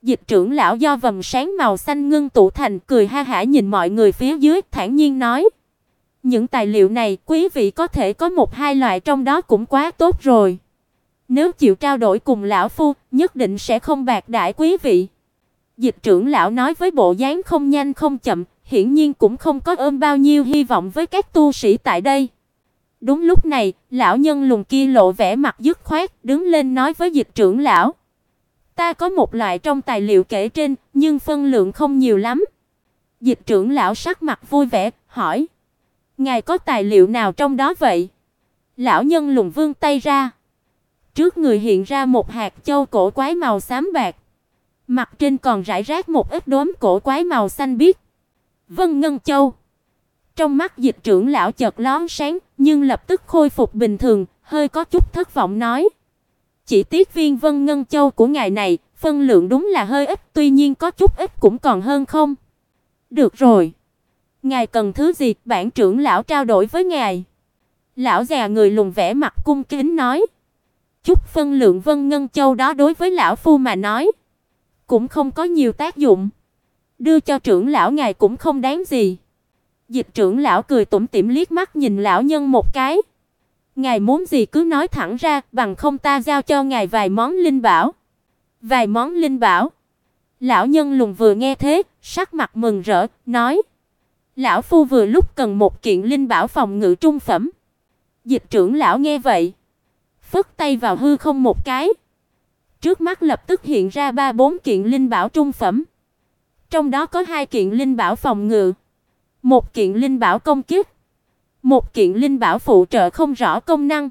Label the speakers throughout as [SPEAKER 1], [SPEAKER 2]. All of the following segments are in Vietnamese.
[SPEAKER 1] Dịch trưởng lão do vầng sáng màu xanh ngưng tụ thành, cười ha hả nhìn mọi người phía dưới, thản nhiên nói: "Những tài liệu này, quý vị có thể có một hai loại trong đó cũng quá tốt rồi. Nếu chịu trao đổi cùng lão phu, nhất định sẽ không bạc đãi quý vị." Dịch trưởng lão nói với bộ dáng không nhanh không chậm, hiển nhiên cũng không có ôm bao nhiêu hy vọng với các tu sĩ tại đây. Đúng lúc này, lão nhân lùn kia lộ vẻ mặt dứt khoát, đứng lên nói với dịch trưởng lão: "Ta có một loại trong tài liệu kể trên, nhưng phân lượng không nhiều lắm." Dịch trưởng lão sắc mặt vui vẻ, hỏi: "Ngài có tài liệu nào trong đó vậy?" Lão nhân lùn vươn tay ra. Trước người hiện ra một hạt châu cổ quái màu xám bạc. Mặt trên còn rải rác một ít đốm cổ quái màu xanh biếc. Vân Ngân Châu. Trong mắt dịch trưởng lão chợt lóe sáng, nhưng lập tức khôi phục bình thường, hơi có chút thất vọng nói: "Chỉ tiếc viên Vân Ngân Châu của ngài này, phân lượng đúng là hơi ít, tuy nhiên có chút ít cũng còn hơn không." "Được rồi, ngài cần thứ gì, bản trưởng lão trao đổi với ngài." Lão già người lùn vẻ mặt cung kính nói. Chút phân lượng Vân Ngân Châu đó đối với lão phu mà nói cũng không có nhiều tác dụng, đưa cho trưởng lão ngài cũng không đáng gì. Dịch trưởng lão cười tủm tỉm liếc mắt nhìn lão nhân một cái. "Ngài muốn gì cứ nói thẳng ra, bằng không ta giao cho ngài vài món linh bảo." "Vài món linh bảo?" Lão nhân lùn vừa nghe thế, sắc mặt mừng rỡ, nói: "Lão phu vừa lúc cần một kiện linh bảo phòng ngự trung phẩm." Dịch trưởng lão nghe vậy, phất tay vào hư không một cái. Trước mắt lập tức hiện ra 3-4 kiện linh bảo trung phẩm. Trong đó có 2 kiện linh bảo phòng ngự, 1 kiện linh bảo công kích, 1 kiện linh bảo phụ trợ không rõ công năng,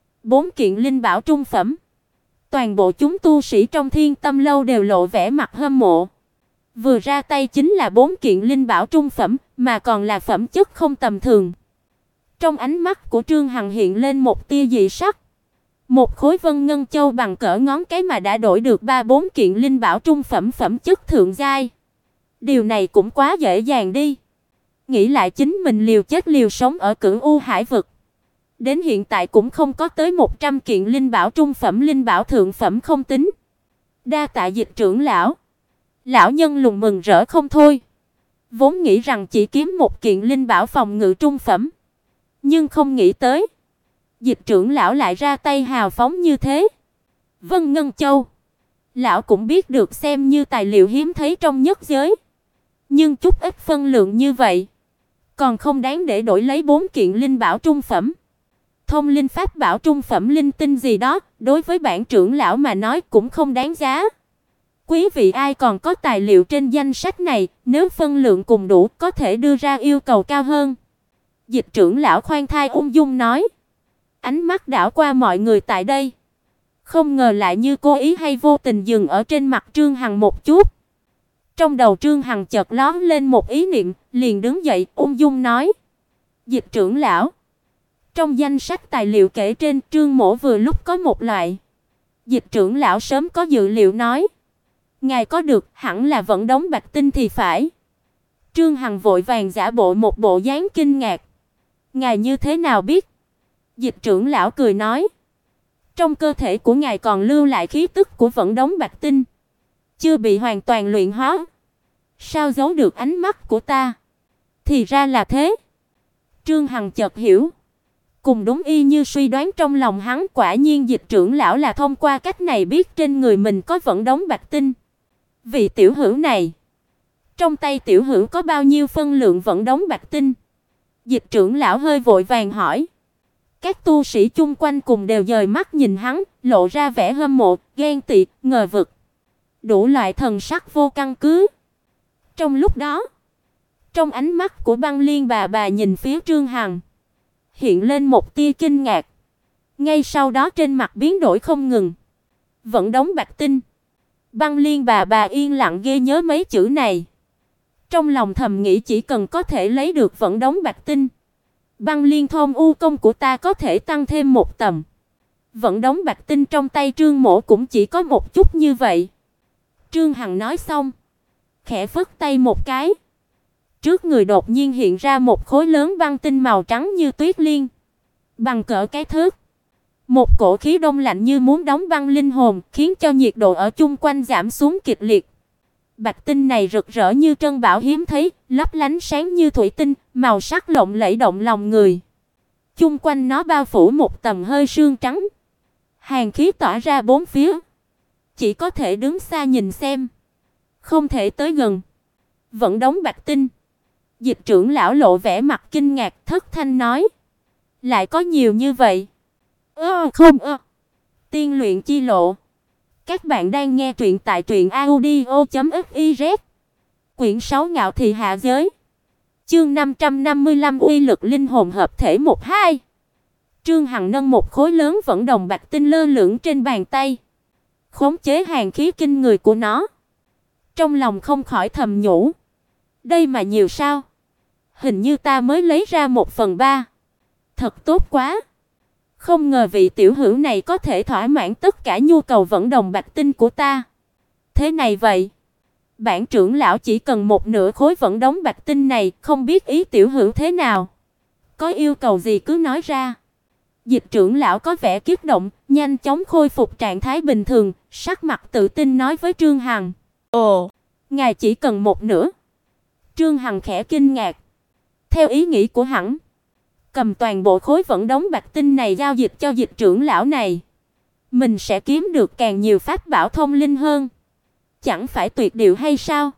[SPEAKER 1] 4 kiện linh bảo trung phẩm. Toàn bộ chúng tu sĩ trong Thiên Tâm lâu đều lộ vẻ mặt hâm mộ. Vừa ra tay chính là 4 kiện linh bảo trung phẩm, mà còn là phẩm chất không tầm thường. Trong ánh mắt của Trương Hằng hiện lên một tia dị sắc. Một khối Vân Ngân Châu bằng cỡ ngón cái mà đã đổi được 3-4 kiện linh bảo trung phẩm phẩm chất thượng giai. Điều này cũng quá dễ dàng đi. Nghĩ lại chính mình liều chết liều sống ở Cửu U Hải vực, đến hiện tại cũng không có tới 100 kiện linh bảo trung phẩm, linh bảo thượng phẩm không tính. Đa tạ dịch trưởng lão. Lão nhân lùn mừng rỡ không thôi. Vốn nghĩ rằng chỉ kiếm 1 kiện linh bảo phòng ngự trung phẩm, nhưng không nghĩ tới dịch trưởng lão lại ra tay hào phóng như thế. Vân Ngân Châu, lão cũng biết được xem như tài liệu hiếm thấy trong nhất giới, nhưng chút ít phân lượng như vậy còn không đáng để đổi lấy 4 kiện linh bảo trung phẩm. Thông linh pháp bảo trung phẩm linh tinh gì đó, đối với bản trưởng lão mà nói cũng không đáng giá. Quý vị ai còn có tài liệu trên danh sách này, nếu phân lượng cùng đủ có thể đưa ra yêu cầu cao hơn. Dịch trưởng lão khoan thai ung dung nói. Ánh mắt đảo qua mọi người tại đây, không ngờ lại như cố ý hay vô tình dừng ở trên mặt Trương Hằng một chút. Trong đầu Trương Hằng chợt lóe lên một ý niệm, liền đứng dậy ung dung nói: "Dịch trưởng lão, trong danh sách tài liệu kể trên, Trương mỗ vừa lúc có một loại." Dịch trưởng lão sớm có dự liệu nói: "Ngài có được, hẳn là vẫn đống bạch tinh thì phải." Trương Hằng vội vàng giả bộ một bộ dáng kinh ngạc. "Ngài như thế nào biết?" Dịch trưởng lão cười nói: "Trong cơ thể của ngài còn lưu lại khí tức của vẫn đống bạch tinh, chưa bị hoàn toàn luyện hóa. Sao giấu được ánh mắt của ta?" Thì ra là thế. Trương Hằng chợt hiểu. Cùng đúng y như suy đoán trong lòng hắn, quả nhiên dịch trưởng lão là thông qua cách này biết trên người mình có vẫn đống bạch tinh. Vị tiểu hữu này, trong tay tiểu hữu có bao nhiêu phân lượng vẫn đống bạch tinh? Dịch trưởng lão hơi vội vàng hỏi. Các tu sĩ chung quanh cùng đều dời mắt nhìn hắn, lộ ra vẻ hâm mộ, ghen tị, ngờ vực, đủ loại thần sắc vô căn cứ. Trong lúc đó, trong ánh mắt của Băng Liên bà nhìn phía Trương Hằng, hiện lên một tia kinh ngạc. Ngay sau đó trên mặt biến đổi không ngừng. Vẫn đống bạch tinh. Băng Liên bà yên lặng ghi nhớ mấy chữ này. Trong lòng thầm nghĩ chỉ cần có thể lấy được vẫn đống bạch tinh, Băng Liên Thông U công của ta có thể tăng thêm một tầm. Vẫn đống bạch tinh trong tay Trương mỗ cũng chỉ có một chút như vậy. Trương Hằng nói xong, khẽ phất tay một cái. Trước người đột nhiên hiện ra một khối lớn băng tinh màu trắng như tuyết liên, bằng cỡ cái thước. Một cổ khí đông lạnh như muốn đóng băng linh hồn, khiến cho nhiệt độ ở chung quanh giảm xuống kịch liệt. Bạch tinh này rực rỡ như trân bảo hiếm thấy, lấp lánh sáng như thủy tinh, màu sắc lộng lẫy động lòng người. Chung quanh nó bao phủ một tầng hơi sương trắng, hàn khí tỏa ra bốn phía. Chỉ có thể đứng xa nhìn xem, không thể tới gần. Vẫn đống bạch tinh. Dịch trưởng lão lộ vẻ mặt kinh ngạc, thất thanh nói: "Lại có nhiều như vậy?" Không. Tiên luyện chi lộ. Các bạn đang nghe truyện tại truyệnaudio.fiz. Quyển 6 Ngạo thị hạ giới. Chương 555 uy lực linh hồn hợp thể 1-2. Trương Hằng nâng một khối lớn vẫn đồng bạch tinh lơ lửng trên bàn tay, khống chế hàn khí kinh người của nó. Trong lòng không khỏi thầm nhủ, đây mà nhiều sao? Hình như ta mới lấy ra 1/3. Thật tốt quá. Không ngờ vị tiểu hữu này có thể thỏa mãn tất cả nhu cầu vẫn đồng bạch tinh của ta. Thế này vậy, bản trưởng lão chỉ cần một nửa khối vẫn đống bạch tinh này, không biết ý tiểu hữu thế nào? Có yêu cầu gì cứ nói ra. Dịch trưởng lão có vẻ kích động, nhanh chóng khôi phục trạng thái bình thường, sắc mặt tự tin nói với Trương Hằng: "Ồ, ngài chỉ cần một nửa?" Trương Hằng khẽ kinh ngạc. Theo ý nghĩ của hắn, cầm toàn bộ khối vẫn đống bạch tinh này giao dịch cho dịch trưởng lão này, mình sẽ kiếm được càng nhiều pháp bảo thông linh hơn. Chẳng phải tuyệt diệu hay sao?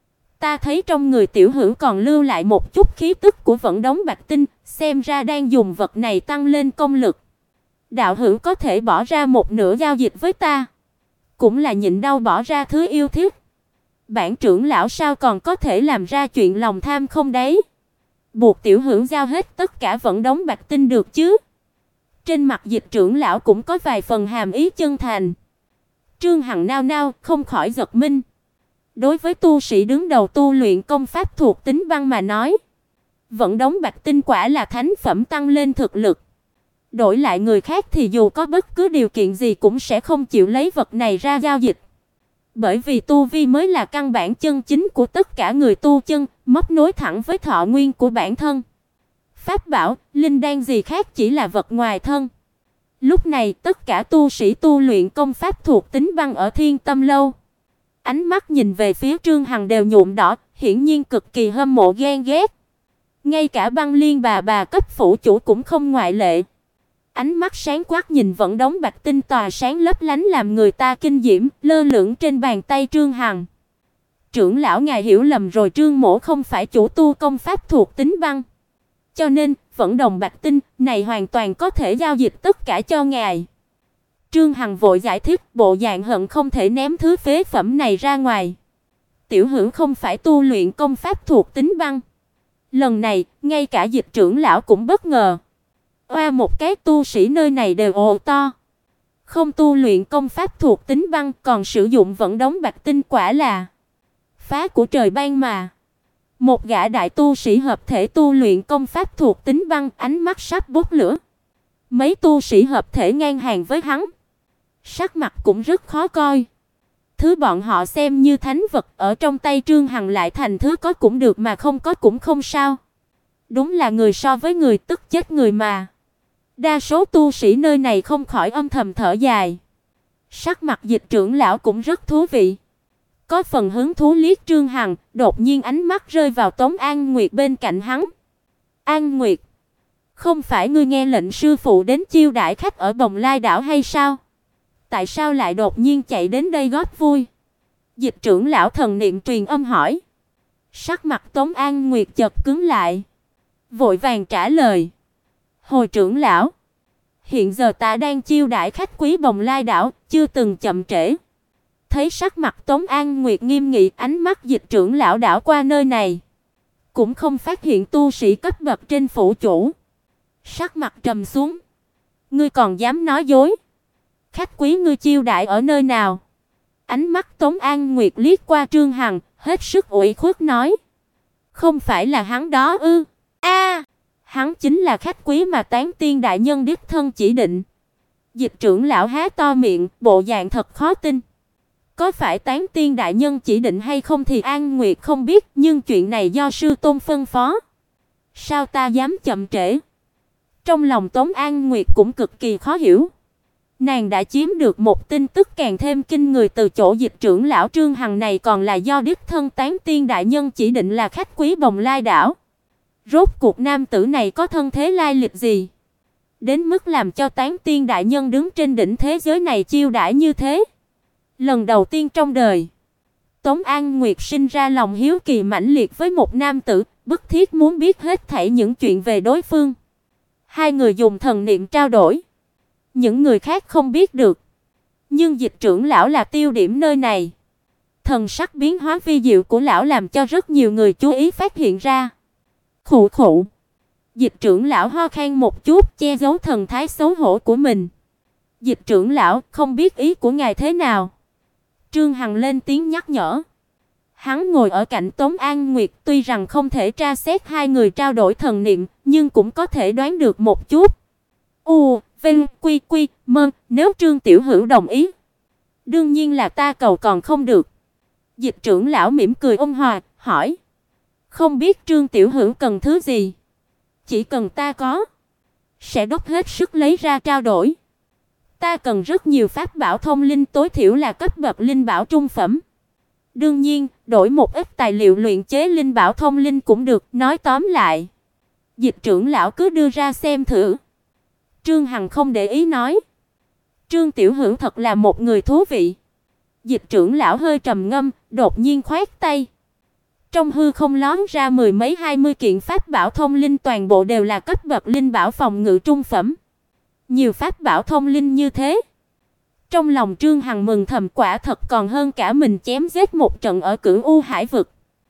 [SPEAKER 1] Ta thấy trong người tiểu hữu còn lưu lại một chút khí tức của vẫn đống bạch tinh, xem ra đang dùng vật này tăng lên công lực. Đạo hữu có thể bỏ ra một nửa giao dịch với ta, cũng là nhịn đau bỏ ra thứ yêu thích. Bản trưởng lão sao còn có thể làm ra chuyện lòng tham không đấy? Buộc tiểu hữu giao hết tất cả vẫn đống bạch tinh được chứ? Trên mặt dịch trưởng lão cũng có vài phần hàm ý chân thành. Trương Hằng nao nao, không khỏi giật mình. Đối với tu sĩ đứng đầu tu luyện công pháp thuộc tính băng mà nói, vẫn đống bạch tinh quả là thánh phẩm tăng lên thực lực. Đổi lại người khác thì dù có bất cứ điều kiện gì cũng sẽ không chịu lấy vật này ra giao dịch. Bởi vì tu vi mới là căn bản chân chính của tất cả người tu chân, móc nối thẳng với thọ nguyên của bản thân. Pháp bảo, linh đan gì khác chỉ là vật ngoài thân. Lúc này, tất cả tu sĩ tu luyện công pháp thuộc tính băng ở Thiên Tâm lâu, ánh mắt nhìn về phía Trương Hằng đều nhuộm đỏ, hiển nhiên cực kỳ hâm mộ ghen ghét. Ngay cả Băng Liên bà cấp phủ chủ cũng không ngoại lệ. Ánh mắt sáng quắc nhìn vẫn đống bạch tinh tỏa sáng lấp lánh làm người ta kinh diễm, lơ lửng trên bàn tay Trương Hằng. "Trưởng lão ngài hiểu lầm rồi, Trương mỗ không phải chủ tu công pháp thuộc tính băng. Cho nên, vẫn đồng bạch tinh này hoàn toàn có thể giao dịch tất cả cho ngài." Trương Hằng vội giải thích, bộ dạng hận không thể ném thứ phế phẩm này ra ngoài. Tiểu hữu không phải tu luyện công pháp thuộc tính băng. Lần này, ngay cả dịch trưởng lão cũng bất ngờ. Oa, một cái tu sĩ nơi này đều ồ to. Không tu luyện công pháp thuộc tính băng còn sử dụng vẫn đống bạch tinh, quả là phá của trời ban mà. Một gã đại tu sĩ hợp thể tu luyện công pháp thuộc tính băng, ánh mắt sắp bốc lửa. Mấy tu sĩ hợp thể ngang hàng với hắn, sắc mặt cũng rất khó coi. Thứ bọn họ xem như thánh vật ở trong tay Trương Hằng lại thành thứ có cũng được mà không có cũng không sao. Đúng là người so với người tức chết người mà. Đa số tu sĩ nơi này không khỏi âm thầm thở dài. Sắc mặt dịch trưởng lão cũng rất thú vị. Có phần hứng thú liếc Trương Hằng, đột nhiên ánh mắt rơi vào Tống An Nguyệt bên cạnh hắn. "An Nguyệt, không phải ngươi nghe lệnh sư phụ đến chiêu đãi khách ở Bồng Lai đảo hay sao? Tại sao lại đột nhiên chạy đến đây góp vui?" Dịch trưởng lão thần niệm truyền âm hỏi. Sắc mặt Tống An Nguyệt chợt cứng lại, vội vàng trả lời: "Hồi trưởng lão, hiện giờ ta đang chiêu đãi khách quý Bồng Lai đảo, chưa từng chậm trễ." Thấy sắc mặt Tống An Nguyệt nghiêm nghị, ánh mắt dịch trưởng lão đảo qua nơi này, cũng không phát hiện tu sĩ cấp bậc trên phủ chủ. Sắc mặt trầm xuống: "Ngươi còn dám nói dối? Khách quý ngươi chiêu đãi ở nơi nào?" Ánh mắt Tống An Nguyệt liếc qua Trương Hằng, hết sức ủy khuất nói: "Không phải là hắn đó ư?" Hắn chính là khách quý mà Tán Tiên đại nhân đích thân chỉ định." Dịch trưởng lão há to miệng, bộ dạng thật khó tin. Có phải Tán Tiên đại nhân chỉ định hay không thì An Nguyệt không biết, nhưng chuyện này do sư tôn phân phó. Sao ta dám chậm trễ? Trong lòng Tống An Nguyệt cũng cực kỳ khó hiểu. Nàng đã chiếm được một tin tức càng thêm kinh người từ chỗ Dịch trưởng lão Trương Hằng này, còn là do đích thân Tán Tiên đại nhân chỉ định là khách quý Bồng Lai đảo. Rốt cuộc nam tử này có thân thế lai lịch gì, đến mức làm cho Tán Tiên đại nhân đứng trên đỉnh thế giới này chiêu đãi như thế? Lần đầu tiên trong đời, Tống An Nguyệt sinh ra lòng hiếu kỳ mãnh liệt với một nam tử, bức thiết muốn biết hết thảy những chuyện về đối phương. Hai người dùng thần niệm trao đổi, những người khác không biết được, nhưng Dịch trưởng lão là tiêu điểm nơi này. Thần sắc biến hóa vi diệu của lão làm cho rất nhiều người chú ý phát hiện ra. Khụ khụ. Dịch trưởng lão ho khan một chút, che giấu thần thái xấu hổ của mình. Dịch trưởng lão, không biết ý của ngài thế nào? Trương Hằng lên tiếng nhắc nhở. Hắn ngồi ở cạnh Tống An Nguyệt, tuy rằng không thể tra xét hai người trao đổi thần niệm, nhưng cũng có thể đoán được một chút. Vinh quy quy mơ, nếu Trương tiểu hữu đồng ý, đương nhiên là ta cầu còn không được. Dịch trưởng lão mỉm cười ôn hòa, hỏi: "Không biết Trương tiểu hữu cần thứ gì?" "Chỉ cần ta có, sẽ đốc hết sức lấy ra trao đổi. Ta cần rất nhiều pháp bảo thông linh, tối thiểu là cấp bậc linh bảo trung phẩm. Đương nhiên, đổi một ít tài liệu luyện chế linh bảo thông linh cũng được, nói tóm lại, Dịch trưởng lão cứ đưa ra xem thử." Trương Hằng không để ý nói: "Trương tiểu hữu thật là một người thú vị." Dịch trưởng lão hơi trầm ngâm, đột nhiên khoát tay. Trong hư không lóe ra mười mấy 20 kiện pháp bảo thông linh, toàn bộ đều là cấp bậc linh bảo phòng ngự trung phẩm. Nhiều pháp bảo thông linh như thế, trong lòng Trương Hằng mừng thầm, quả thật còn hơn cả mình chém giết một trận ở Cửu U Hải vực.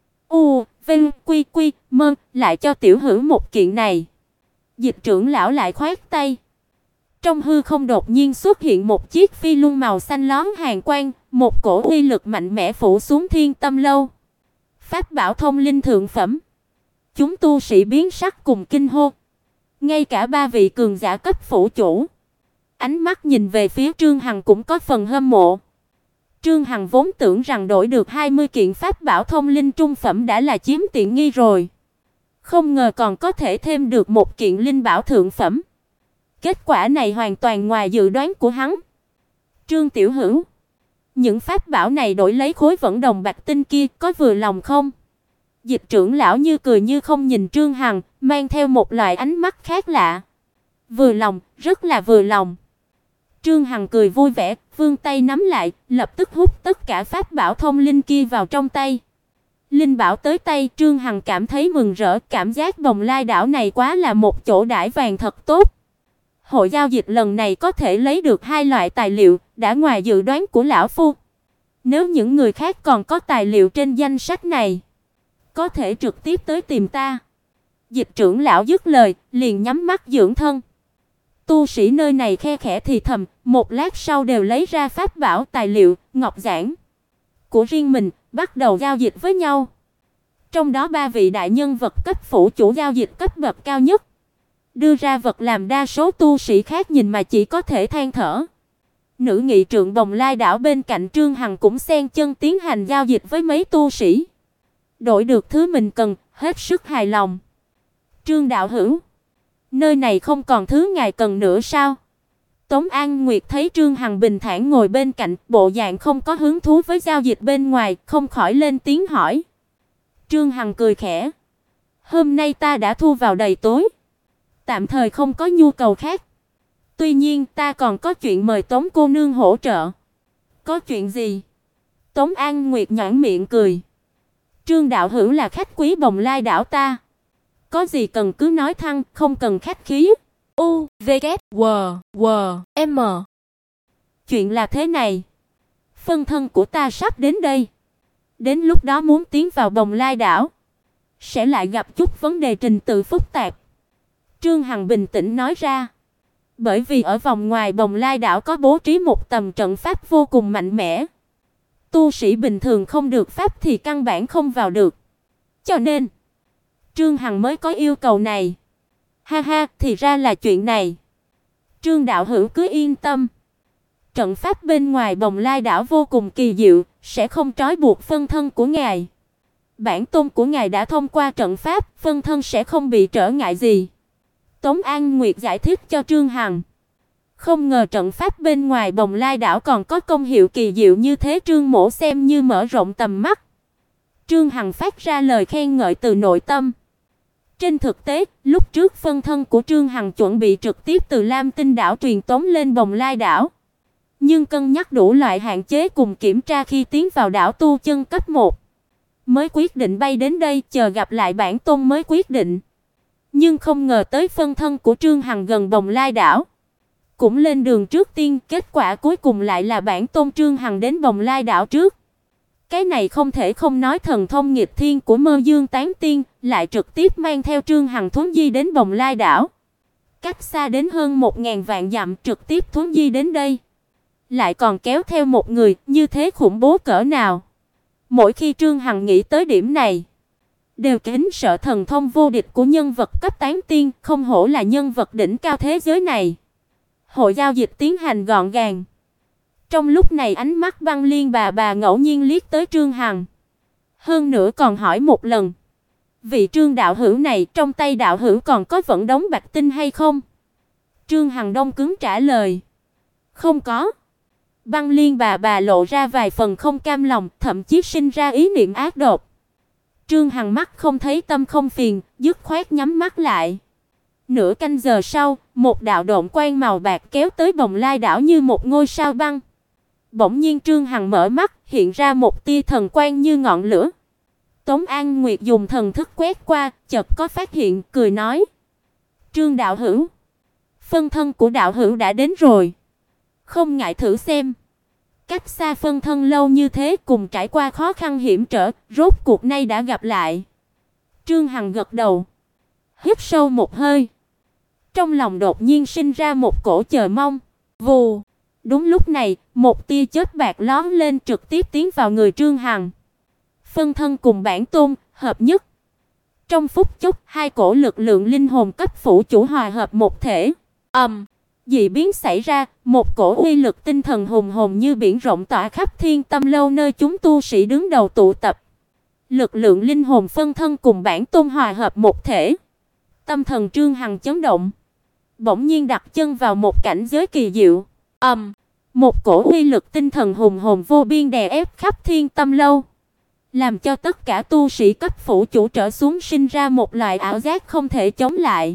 [SPEAKER 1] Vinh quy quy mơ, lại cho tiểu hữu một kiện này." Dịch trưởng lão lại khoát tay. Trong hư không đột nhiên xuất hiện một chiếc phi luân màu xanh lóe hàn quang, một cổ uy lực mạnh mẽ phủ xuống Thiên Tâm lâu. Pháp bảo thông linh thượng phẩm. Chúng tu sĩ biến sắc cùng kinh hô. Ngay cả ba vị cường giả cấp phủ chủ, ánh mắt nhìn về phía Trương Hằng cũng có phần hâm mộ. Trương Hằng vốn tưởng rằng đổi được 20 kiện pháp bảo thông linh trung phẩm đã là chiếm tiện nghi rồi, không ngờ còn có thể thêm được một kiện linh bảo thượng phẩm. Kết quả này hoàn toàn ngoài dự đoán của hắn. "Trương tiểu hữu, những pháp bảo này đổi lấy khối vẫn đồng bạch tinh kia, có vừa lòng không?" Dịch trưởng lão như cười như không nhìn Trương Hằng, mang theo một loại ánh mắt khác lạ. "Vừa lòng, rất là vừa lòng." Trương Hằng cười vui vẻ, vươn tay nắm lại, lập tức hút tất cả pháp bảo thông linh kia vào trong tay. Linh bảo tới tay, Trương Hằng cảm thấy mừng rỡ, cảm giác Bồng Lai đảo này quá là một chỗ đãi vàng thật tốt. Hội giao dịch lần này có thể lấy được hai loại tài liệu, đã ngoài dự đoán của lão phu. Nếu những người khác còn có tài liệu trên danh sách này, có thể trực tiếp tới tìm ta." Dịch trưởng lão dứt lời, liền nhắm mắt dưỡng thân. Tu sĩ nơi này khe khẽ thì thầm, một lát sau đều lấy ra pháp bảo, tài liệu, ngọc giản của riêng mình, bắt đầu giao dịch với nhau. Trong đó ba vị đại nhân vật cấp phủ chủ giao dịch cấp bậc cao nhất, đưa ra vật làm đa số tu sĩ khác nhìn mà chỉ có thể than thở. Nữ nghị trượng Bồng Lai đảo bên cạnh Trương Hằng cũng xen chân tiến hành giao dịch với mấy tu sĩ, đổi được thứ mình cần, hết sức hài lòng. "Trương đạo hữu, nơi này không còn thứ ngài cần nữa sao?" Tống An Nguyệt thấy Trương Hằng bình thản ngồi bên cạnh, bộ dạng không có hứng thú với giao dịch bên ngoài, không khỏi lên tiếng hỏi. Trương Hằng cười khẽ: "Hôm nay ta đã thu vào đầy túi, tạm thời không có nhu cầu khác. Tuy nhiên ta còn có chuyện mời Tống cô nương hỗ trợ." "Có chuyện gì?" Tống An Nguyệt nhếch miệng cười. "Trương đạo hữu là khách quý Bồng Lai đảo ta, có gì cần cứ nói thẳng, không cần khách khí." M. Chuyện là thế này, phân thân của ta sắp đến đây. Đến lúc đó muốn tiến vào Bồng Lai đảo, sẽ lại gặp chút vấn đề trình tự phức tạp." Trương Hằng bình tĩnh nói ra. Bởi vì ở vòng ngoài Bồng Lai đảo có bố trí một tầm trận pháp vô cùng mạnh mẽ. Tu sĩ bình thường không được pháp thì căn bản không vào được. Cho nên, Trương Hằng mới có yêu cầu này. Ha ha, thì ra là chuyện này. Trương đạo hữu cứ yên tâm. Trận pháp bên ngoài Bồng Lai đảo vô cùng kỳ diệu, sẽ không trói buộc phân thân của ngài. Bản tôn của ngài đã thông qua trận pháp, phân thân sẽ không bị trở ngại gì. Tống An Nguyệt giải thích cho Trương Hằng. Không ngờ trận pháp bên ngoài Bồng Lai đảo còn có công hiệu kỳ diệu như thế, Trương Mỗ xem như mở rộng tầm mắt. Trương Hằng phát ra lời khen ngợi từ nội tâm. Trên thực tế, lúc trước phân thân của Trương Hằng chuẩn bị trực tiếp từ Lam Tinh đảo truyền tống lên Bồng Lai đảo, nhưng cân nhắc đủ loại hạn chế cùng kiểm tra khi tiến vào đảo tu chân cấp 1, mới quyết định bay đến đây, chờ gặp lại bản tôn mới quyết định. Nhưng không ngờ tới phân thân của Trương Hằng gần Bồng Lai đảo, cũng lên đường trước tiên, kết quả cuối cùng lại là bản tôn Trương Hằng đến Bồng Lai đảo trước. Cái này không thể không nói thần thông nghịch thiên của Mơ Dương Tán Tiên, lại trực tiếp mang theo Trương Hằng thuấn di đến Bồng Lai đảo. Cách xa đến hơn 1000 vạn dặm trực tiếp thuấn di đến đây, lại còn kéo theo một người, như thế khủng bố cỡ nào. Mỗi khi Trương Hằng nghĩ tới điểm này, đều kính sợ thần thông vô địch của nhân vật cấp tán tiên, không hổ là nhân vật đỉnh cao thế giới này. Hội giao dịch tiến hành gọn gàng. Trong lúc này ánh mắt Băng Liên bà ngẫu nhiên liếc tới Trương Hằng. Hơn nữa còn hỏi một lần, vị Trương đạo hữu này trong tay đạo hữu còn có vẫn đống bạch tinh hay không? Trương Hằng đông cứng trả lời, không có. Băng Liên bà lộ ra vài phần không cam lòng, thậm chí sinh ra ý niệm ác độc. Trương Hằng mắt không thấy tâm không phiền, dứt khoát nhắm mắt lại. Nửa canh giờ sau, một đạo độn quang màu bạc kéo tới Bồng Lai đảo như một ngôi sao băng. Bỗng nhiên Trương Hằng mở mắt, hiện ra một tia thần quang như ngọn lửa. Tống An Nguyệt dùng thần thức quét qua, chợt có phát hiện, cười nói: "Trương đạo hữu, phân thân của đạo hữu đã đến rồi, không ngại thử xem." Cách xa phân thân lâu như thế, cùng trải qua khó khăn hiểm trở, rốt cuộc nay đã gặp lại. Trương Hằng gật đầu, hít sâu một hơi. Trong lòng đột nhiên sinh ra một cổ chờ mong. Vù, đúng lúc này, một tia chớp bạc lóe lên trực tiếp tiến vào người Trương Hằng. Phân thân cùng bản tôn hợp nhất. Trong phút chốc, hai cổ lực lượng linh hồn cấp phủ chủ hòa hợp một thể. Dị biến xảy ra, một cổ uy lực tinh thần hùng hồn như biển rộng tỏa khắp Thiên Tâm lâu nơi chúng tu sĩ đứng đầu tụ tập. Lực lượng linh hồn phân thân cùng bản tôn hòa hợp một thể. Tâm thần Trương Hằng chấn động, bỗng nhiên đặt chân vào một cảnh giới kỳ diệu. Một cổ uy lực tinh thần hùng hồn vô biên đè ép khắp Thiên Tâm lâu, làm cho tất cả tu sĩ cấp phủ chủ trở xuống sinh ra một loại ảo giác không thể chống lại.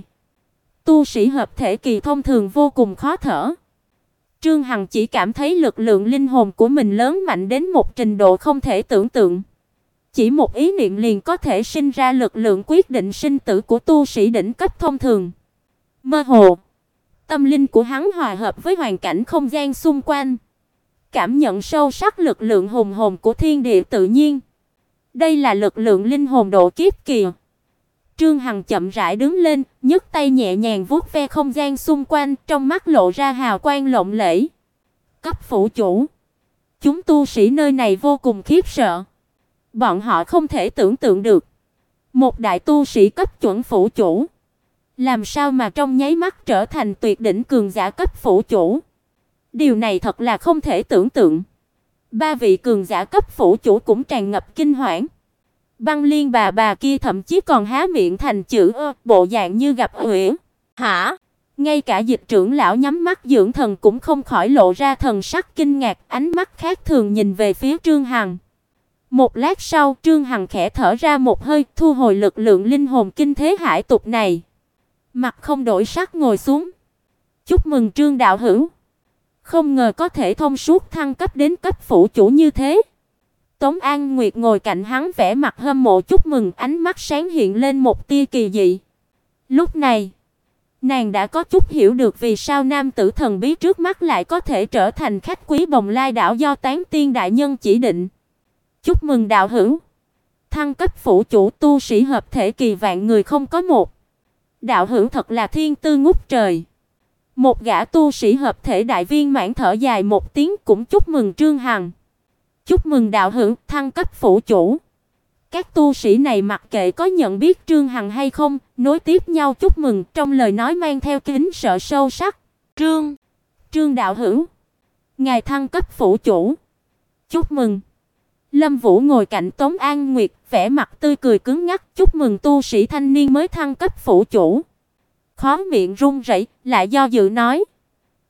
[SPEAKER 1] Tu sĩ hợp thể kỳ thông thường vô cùng khó thở. Trương Hằng chỉ cảm thấy lực lượng linh hồn của mình lớn mạnh đến một trình độ không thể tưởng tượng. Chỉ một ý niệm liền có thể sinh ra lực lượng quyết định sinh tử của tu sĩ đỉnh cấp thông thường. Mơ hồ, tâm linh của hắn hòa hợp với hoàn cảnh không gian xung quanh, cảm nhận sâu sắc lực lượng hùng hồn của thiên địa tự nhiên. Đây là lực lượng linh hồn độ kiếp kỳ. Trương Hằng chậm rãi đứng lên, nhấc tay nhẹ nhàng vuốt ve không gian xung quanh, trong mắt lộ ra hào quang lộng lẫy. Cấp phủ chủ, chúng tu sĩ nơi này vô cùng khiếp sợ. Bọn họ không thể tưởng tượng được, một đại tu sĩ cấp chuẩn phủ chủ, làm sao mà trong nháy mắt trở thành tuyệt đỉnh cường giả cấp phủ chủ. Điều này thật là không thể tưởng tượng. Ba vị cường giả cấp phủ chủ cũng tràn ngập kinh hoảng. Băng Liên bà kia thậm chí còn há miệng thành chữ ơ, bộ dạng như gặp uyển. Hả? Ngay cả Dịch trưởng lão nhắm mắt dưỡng thần cũng không khỏi lộ ra thần sắc kinh ngạc, ánh mắt khác thường nhìn về phía Trương Hằng. Một lát sau, Trương Hằng khẽ thở ra một hơi, thu hồi lực lượng linh hồn kinh thế hải tục này. Mặt không đổi sắc ngồi xuống. "Chúc mừng Trương đạo hữu. Không ngờ có thể thông suốt thăng cấp đến cấp phủ chủ như thế." Tống An Nguyệt ngồi cạnh hắn vẻ mặt hâm mộ chúc mừng, ánh mắt sáng hiện lên một tia kỳ dị. Lúc này, nàng đã có chút hiểu được vì sao nam tử thần bí trước mắt lại có thể trở thành khách quý Bồng Lai đảo do Tán Tiên đại nhân chỉ định. "Chúc mừng đạo hữu. Thăng cấp phủ chủ, tu sĩ hợp thể kỳ vạn người không có một. Đạo hữu thật là thiên tư ngút trời." Một gã tu sĩ hợp thể đại viên mãn thở dài một tiếng cũng chúc mừng Trương Hằng. "Chúc mừng đạo hữu thăng cấp phủ chủ." Các tu sĩ này mặc kệ có nhận biết Trương Hằng hay không, nối tiếp nhau chúc mừng, trong lời nói mang theo kính sợ sâu sắc. Trương đạo hữu, ngài thăng cấp phủ chủ." "Chúc mừng." Lâm Vũ ngồi cạnh Tống An Nguyệt, vẻ mặt tươi cười cứng ngắc, chúc mừng tu sĩ thanh niên mới thăng cấp phủ chủ. Khóe miệng run rẩy, lại do dự nói: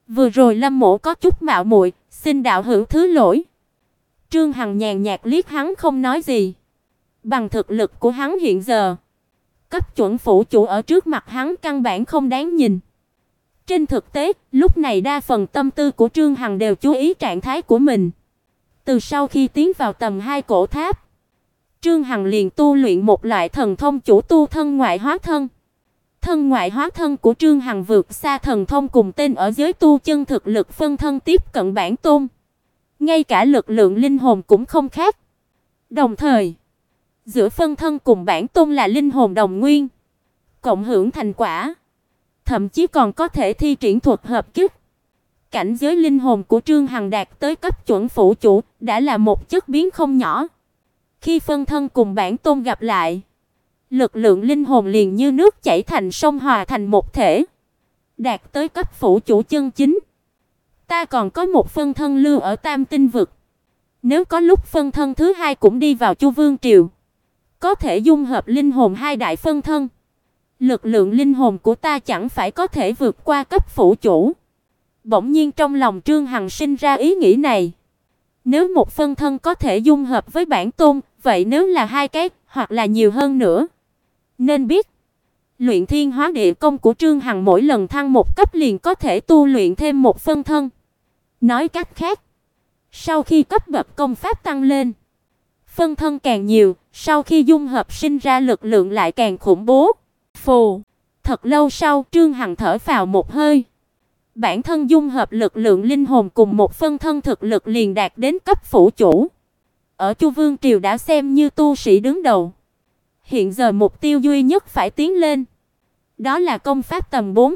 [SPEAKER 1] Vừa rồi Lâm Mộ có chút mạo muội, xin đạo hữu thứ lỗi. Trương Hằng nhàn nhạt liếc hắn không nói gì. Bằng thực lực của hắn hiện giờ, cấp chuẩn phủ chủ ở trước mặt hắn căn bản không đáng nhìn. Trên thực tế, lúc này đa phần tâm tư của Trương Hằng đều chú ý trạng thái của mình. Từ sau khi tiến vào tầm 2 cổ tháp, Trương Hằng liền tu luyện một loại thần thông chủ tu thân ngoại hóa thân. Thân ngoại hóa thân của Trương Hằng vượt xa thần thông cùng tên ở giới tu chân thực lực phân thân tiếp cận bản tôn. Ngay cả lực lượng linh hồn cũng không khác. Đồng thời, giữa phân thân cùng bản tôn là linh hồn đồng nguyên, cộng hưởng thành quả, thậm chí còn có thể thi triển thuật hợp kích. Cảnh giới linh hồn của Trương Hằng đạt tới cấp chuẩn phủ chủ, đã là một chất biến không nhỏ. Khi phân thân cùng bản tôn gặp lại, lực lượng linh hồn liền như nước chảy thành sông hòa thành một thể, đạt tới cấp phủ chủ chân chính. Ta còn có một phân thân lưu ở Tam Tinh vực. Nếu có lúc phân thân thứ hai cũng đi vào Chu Vương triều, có thể dung hợp linh hồn hai đại phân thân, lực lượng linh hồn của ta chẳng phải có thể vượt qua cấp phủ chủ. Bỗng nhiên trong lòng Trương Hằng sinh ra ý nghĩ này. Nếu một phân thân có thể dung hợp với bản tôn, vậy nếu là hai cái hoặc là nhiều hơn nữa. Nên biết, Luyện Thiên Hóa Địa công của Trương Hằng mỗi lần thăng một cấp liền có thể tu luyện thêm một phân thân. Nói cách khác, sau khi cấp bậc công pháp tăng lên, phân thân càng nhiều, sau khi dung hợp sinh ra lực lượng lại càng khủng bố. Phù, thật lâu sau, Trương Hằng thở phào một hơi. Bản thân dung hợp lực lượng linh hồn cùng một phân thân thực lực liền đạt đến cấp phủ chủ. Ở Chu Vương triều đã xem như tu sĩ đứng đầu. Hiện giờ mục tiêu duy nhất phải tiến lên, đó là công pháp tầm 4.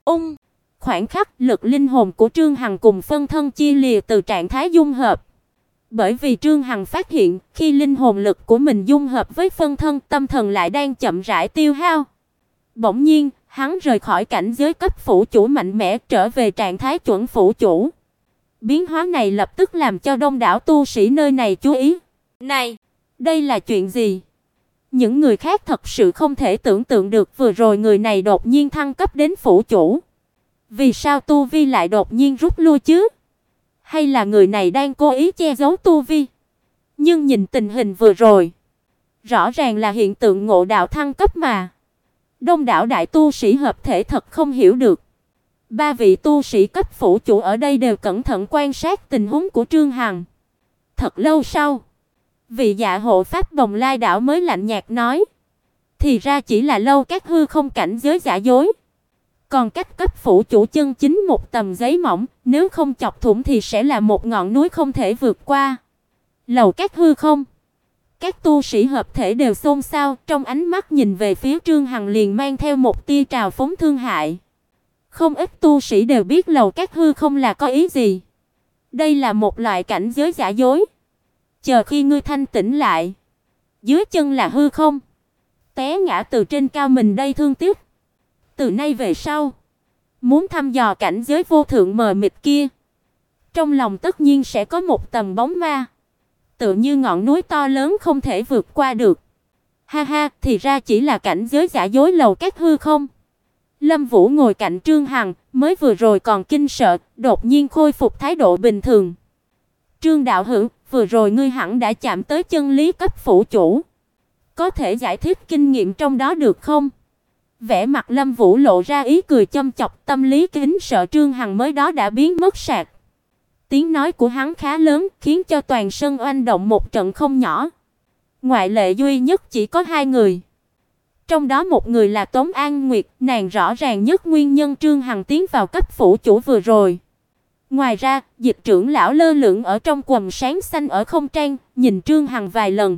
[SPEAKER 1] Khoảnh khắc lực linh hồn của Trương Hằng cùng phân thân chia lìa từ trạng thái dung hợp. Bởi vì Trương Hằng phát hiện, khi linh hồn lực của mình dung hợp với phân thân, tâm thần lại đang chậm rãi tiêu hao. Bỗng nhiên, hắn rời khỏi cảnh giới cấp phủ chủ mạnh mẽ, trở về trạng thái chuẩn phủ chủ. Biến hóa này lập tức làm cho đông đảo tu sĩ nơi này chú ý. Này, đây là chuyện gì? Những người khác thật sự không thể tưởng tượng được vừa rồi người này đột nhiên thăng cấp đến phủ chủ. Vì sao tu vi lại đột nhiên rút lui chứ? Hay là người này đang cố ý che giấu tu vi? Nhưng nhìn tình hình vừa rồi, rõ ràng là hiện tượng ngộ đạo thăng cấp mà. Đông đảo đại tu sĩ hợp thể thật không hiểu được. Ba vị tu sĩ cấp phủ chủ ở đây đều cẩn thận quan sát tình huống của Trương Hằng. Thật lâu sau, vị dạ hộ pháp Bồng Lai đảo mới lạnh nhạt nói: "Thì ra chỉ là lâu các hư không cảnh giới giả dối. Còn cách cấp phủ chủ chân chính một tầm giấy mỏng, nếu không chọc thủng thì sẽ là một ngọn núi không thể vượt qua." Lầu các hư không. Các tu sĩ hợp thể đều xôn xao, trong ánh mắt nhìn về phía Trương Hằng liền mang theo một tia trào phúng thương hại. Không ít tu sĩ đều biết lầu các hư không là có ý gì. Đây là một loại cảnh giới giả dối. Chờ khi ngươi thanh tỉnh lại, dưới chân là hư không, té ngã từ trên cao mình đây thương tiếc. Từ nay về sau, muốn thăm dò cảnh giới vô thượng mờ mịt kia, trong lòng tất nhiên sẽ có một tầng bóng ma, tựa như ngọn núi to lớn không thể vượt qua được. Ha ha, thì ra chỉ là cảnh giới giả dối lầu các hư không. Lâm Vũ ngồi cạnh Trương Hằng, mới vừa rồi còn kinh sợ, đột nhiên khôi phục thái độ bình thường. Trương đạo hữu, vừa rồi ngươi hẳn đã chạm tới chân lý cấp phủ chủ. Có thể giải thích kinh nghiệm trong đó được không? Vẻ mặt Lâm Vũ lộ ra ý cười châm chọc, tâm lý kính sợ Trương Hằng mới đó đã biến mất sạch. Tiếng nói của hắn khá lớn, khiến cho toàn sân oanh động một trận không nhỏ. Ngoại lệ duy nhất chỉ có 2 người. Trong đó một người là Tống An Nguyệt, nàng rõ ràng nhất nguyên nhân Trương Hằng tiến vào cấp phủ chủ vừa rồi. Ngoài ra, Dịch trưởng lão lơ lửng ở trong quầng sáng xanh ở không trang, nhìn Trương Hằng vài lần.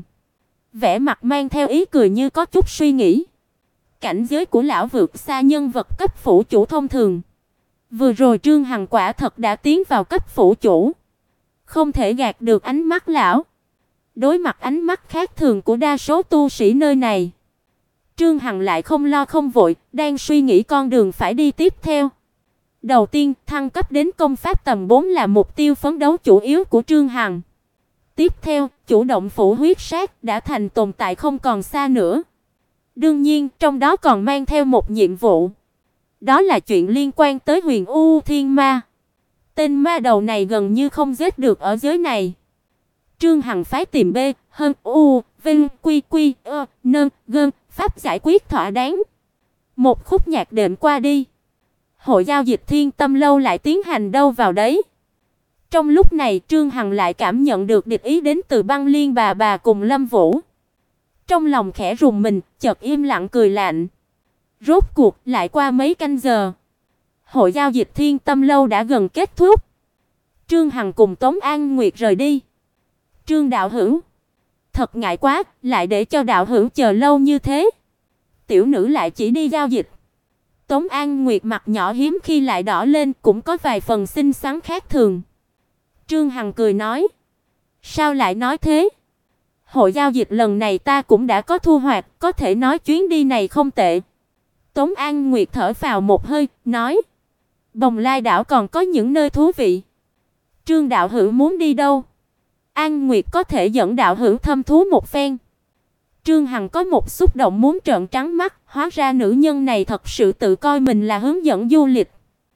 [SPEAKER 1] Vẻ mặt mang theo ý cười như có chút suy nghĩ. Cảnh giới của lão vượt xa nhân vật cấp phủ chủ thông thường. Vừa rồi Trương Hằng quả thật đã tiến vào cấp phủ chủ. Không thể gạt được ánh mắt lão. Đối mặt ánh mắt khác thường của đa số tu sĩ nơi này, Trương Hằng lại không lo không vội, đang suy nghĩ con đường phải đi tiếp theo. Đầu tiên, thăng cấp đến công pháp tầm 4 là mục tiêu phấn đấu chủ yếu của Trương Hằng. Tiếp theo, chủ động phủ huyết sát đã thành tồn tại không còn xa nữa. Đương nhiên, trong đó còn mang theo một nhiệm vụ. Đó là chuyện liên quan tới Huyền U Thiên Ma. Tên ma đầu này gần như không giết được ở giới này. Trương Hằng phái tìm B, hơn U, Vinh, Quy Quy, Nơn, Gơn, pháp giải quyết thỏa đáng. Một khúc nhạc đệm qua đi, hội giao dịch Thiên Tâm lâu lại tiến hành đâu vào đấy. Trong lúc này, Trương Hằng lại cảm nhận được địch ý đến từ Băng Liên bà cùng Lâm Vũ. Trong lòng khẽ rùng mình, chợt im lặng cười lạnh. Rốt cuộc lại qua mấy canh giờ, hội giao dịch Thiên Tâm lâu đã gần kết thúc. Trương Hằng cùng Tống An Nguyệt rời đi. Trương đạo hữu, thật ngại quá, lại để cho đạo hữu chờ lâu như thế. Tiểu nữ lại chỉ đi giao dịch. Tống An Nguyệt mặt nhỏ hiếm khi lại đỏ lên, cũng có vài phần xinh xắn khác thường. Trương Hằng cười nói, sao lại nói thế? Hội giao dịch lần này ta cũng đã có thu hoạch, có thể nói chuyến đi này không tệ. Tống An Nguyệt thở phào một hơi, nói, Bồng Lai đảo còn có những nơi thú vị. Trương đạo hữu muốn đi đâu? An Nguyệt có thể dẫn đạo hữu thăm thú một phen. Trương Hằng có một xúc động muốn trợn trắng mắt, hóa ra nữ nhân này thật sự tự coi mình là hướng dẫn du lịch.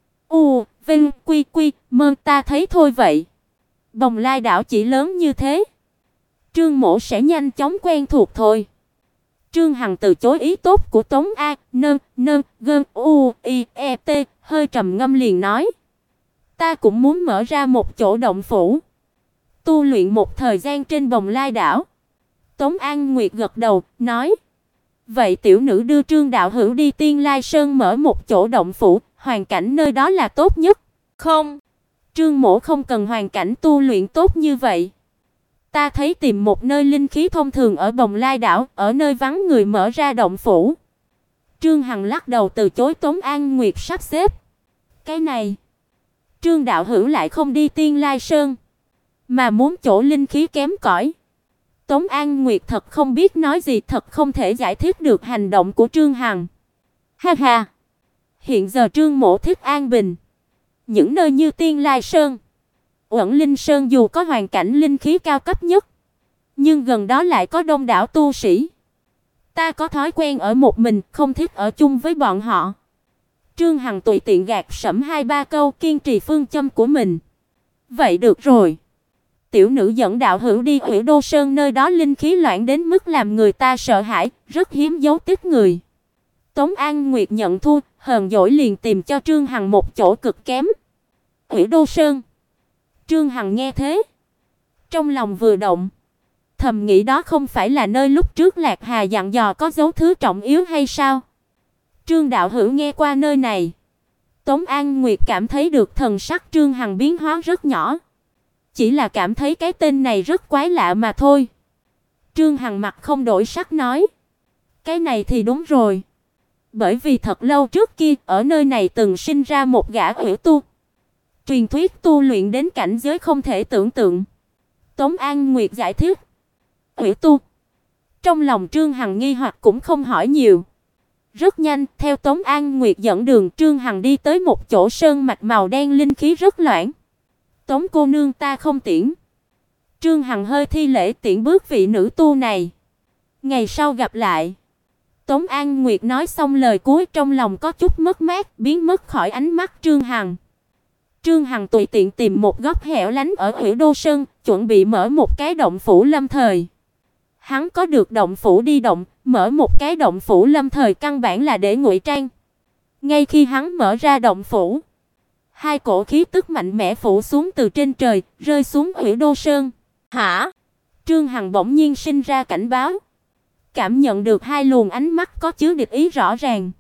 [SPEAKER 1] Vinh, Quy Quy, Mơn, ta thấy thôi vậy. Bồng Lai đảo chỉ lớn như thế, Trương mỗ sẽ nhanh chóng quen thuộc thôi. Trương Hằng từ chối ý tốt của Tống A, Nơn, Gơn, T, hơi trầm ngâm liền nói, ta cũng muốn mở ra một chỗ động phủ, tu luyện một thời gian trên Bồng Lai đảo. Tống An Nguyệt gật đầu, nói, vậy tiểu nữ đưa Trương đạo hữu đi Tiên Lai Sơn mở một chỗ động phủ, hoàn cảnh nơi đó là tốt nhất. Không, Trương mỗ không cần hoàn cảnh tu luyện tốt như vậy. Ta thấy tìm một nơi linh khí thông thường ở Bồng Lai đảo, ở nơi vắng người mở ra động phủ. Trương Hằng lắc đầu từ chối Tống An Nguyệt sắp xếp. Cái này, Trương đạo hữu lại không đi Tiên Lai Sơn, mà muốn chỗ linh khí kém cỏi. Tống An Nguyệt thật không biết nói gì, thật không thể giải thích được hành động của Trương Hằng. Ha ha, hiện giờ Trương mỗ thích an bình. Những nơi như Tiên Lai Sơn, Uẩn Linh Sơn dù có hoàn cảnh linh khí cao cấp nhất, nhưng gần đó lại có đông đảo tu sĩ. Ta có thói quen ở một mình, không thích ở chung với bọn họ. Trương Hằng tùy tiện gạt sẫm 2-3 câu, kiên trì phương châm của mình. Vậy được rồi. Tiểu nữ dẫn đạo hữu đi Ủy Đô Sơn, nơi đó linh khí loãng đến mức làm người ta sợ hãi, rất hiếm dấu tích người. Tống An Nguyệt nhận thua, hờn dỗi liền tìm cho Trương Hằng một chỗ cực kém. Ủy Đô Sơn. Trương Hằng nghe thế, trong lòng vừa động, thầm nghĩ đó không phải là nơi lúc trước Lạc Hà dặn dò có dấu thứ trọng yếu hay sao? Trương đạo hữu nghe qua nơi này. Tống An Nguyệt cảm thấy được thần sắc Trương Hằng biến hóa rất nhỏ, chỉ là cảm thấy cái tên này rất quái lạ mà thôi. Trương Hằng mặt không đổi sắc nói, cái này thì đúng rồi. Bởi vì thật lâu trước kia, ở nơi này từng sinh ra một gã Ủy tu. Truyền thuyết tu luyện đến cảnh giới không thể tưởng tượng. Tống An Nguyệt giải thích. Ủy tu. Trong lòng Trương Hằng nghi hoặc cũng không hỏi nhiều. Rất nhanh, theo Tống An Nguyệt dẫn đường, Trương Hằng đi tới một chỗ sơn mạch màu đen linh khí rất loãng. Tống cô nương ta không tiễn. Trương Hằng hơi thi lễ tiễn bước vị nữ tu này. Ngày sau gặp lại. Tống An Nguyệt nói xong lời cuối, trong lòng có chút mất mát, biến mất khỏi ánh mắt Trương Hằng. Trương Hằng tùy tiện tìm một góc hẻo lánh ở Ủy Đô Sơn, chuẩn bị mở một cái động phủ lâm thời. Hắn có được động phủ đi động, mở một cái động phủ lâm thời căn bản là để ngụy trang. Ngay khi hắn mở ra động phủ, hai cổ khí tức mạnh mẽ phủ xuống từ trên trời, rơi xuống Ủy Đô Sơn. Hả? Trương Hằng bỗng nhiên sinh ra cảnh báo. Cảm nhận được hai luồng ánh mắt có chứa địch ý rõ ràng.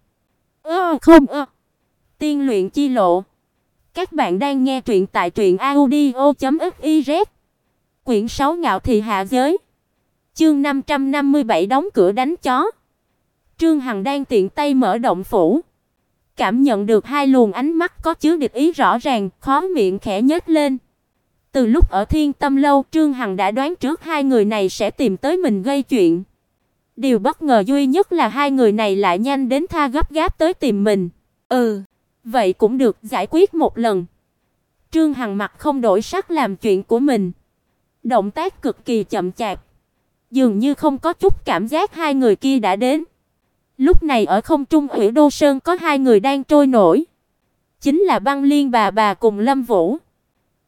[SPEAKER 1] Tiên luyện chi lộ. Các bạn đang nghe truyện tại truyệnaudio.fiz. Quyển 6 Ngạo thị hạ giới. Chương 557 đóng cửa đánh chó. Trương Hằng đang tiện tay mở động phủ, cảm nhận được hai luồng ánh mắt có chứa địch ý rõ ràng, khóe miệng khẽ nhếch lên. Từ lúc ở Thiên Tâm lâu, Trương Hằng đã đoán trước hai người này sẽ tìm tới mình gây chuyện. Điều bất ngờ duy nhất là hai người này lại nhanh đến tha gấp gáp tới tìm mình. Vậy cũng được, giải quyết một lần. Trương Hằng mặt không đổi sắc làm chuyện của mình. Động tác cực kỳ chậm chạp, dường như không có chút cảm giác hai người kia đã đến. Lúc này ở không trung Ủy Đô Sơn có hai người đang trôi nổi. Chính là Băng Liên bà cùng Lâm Vũ.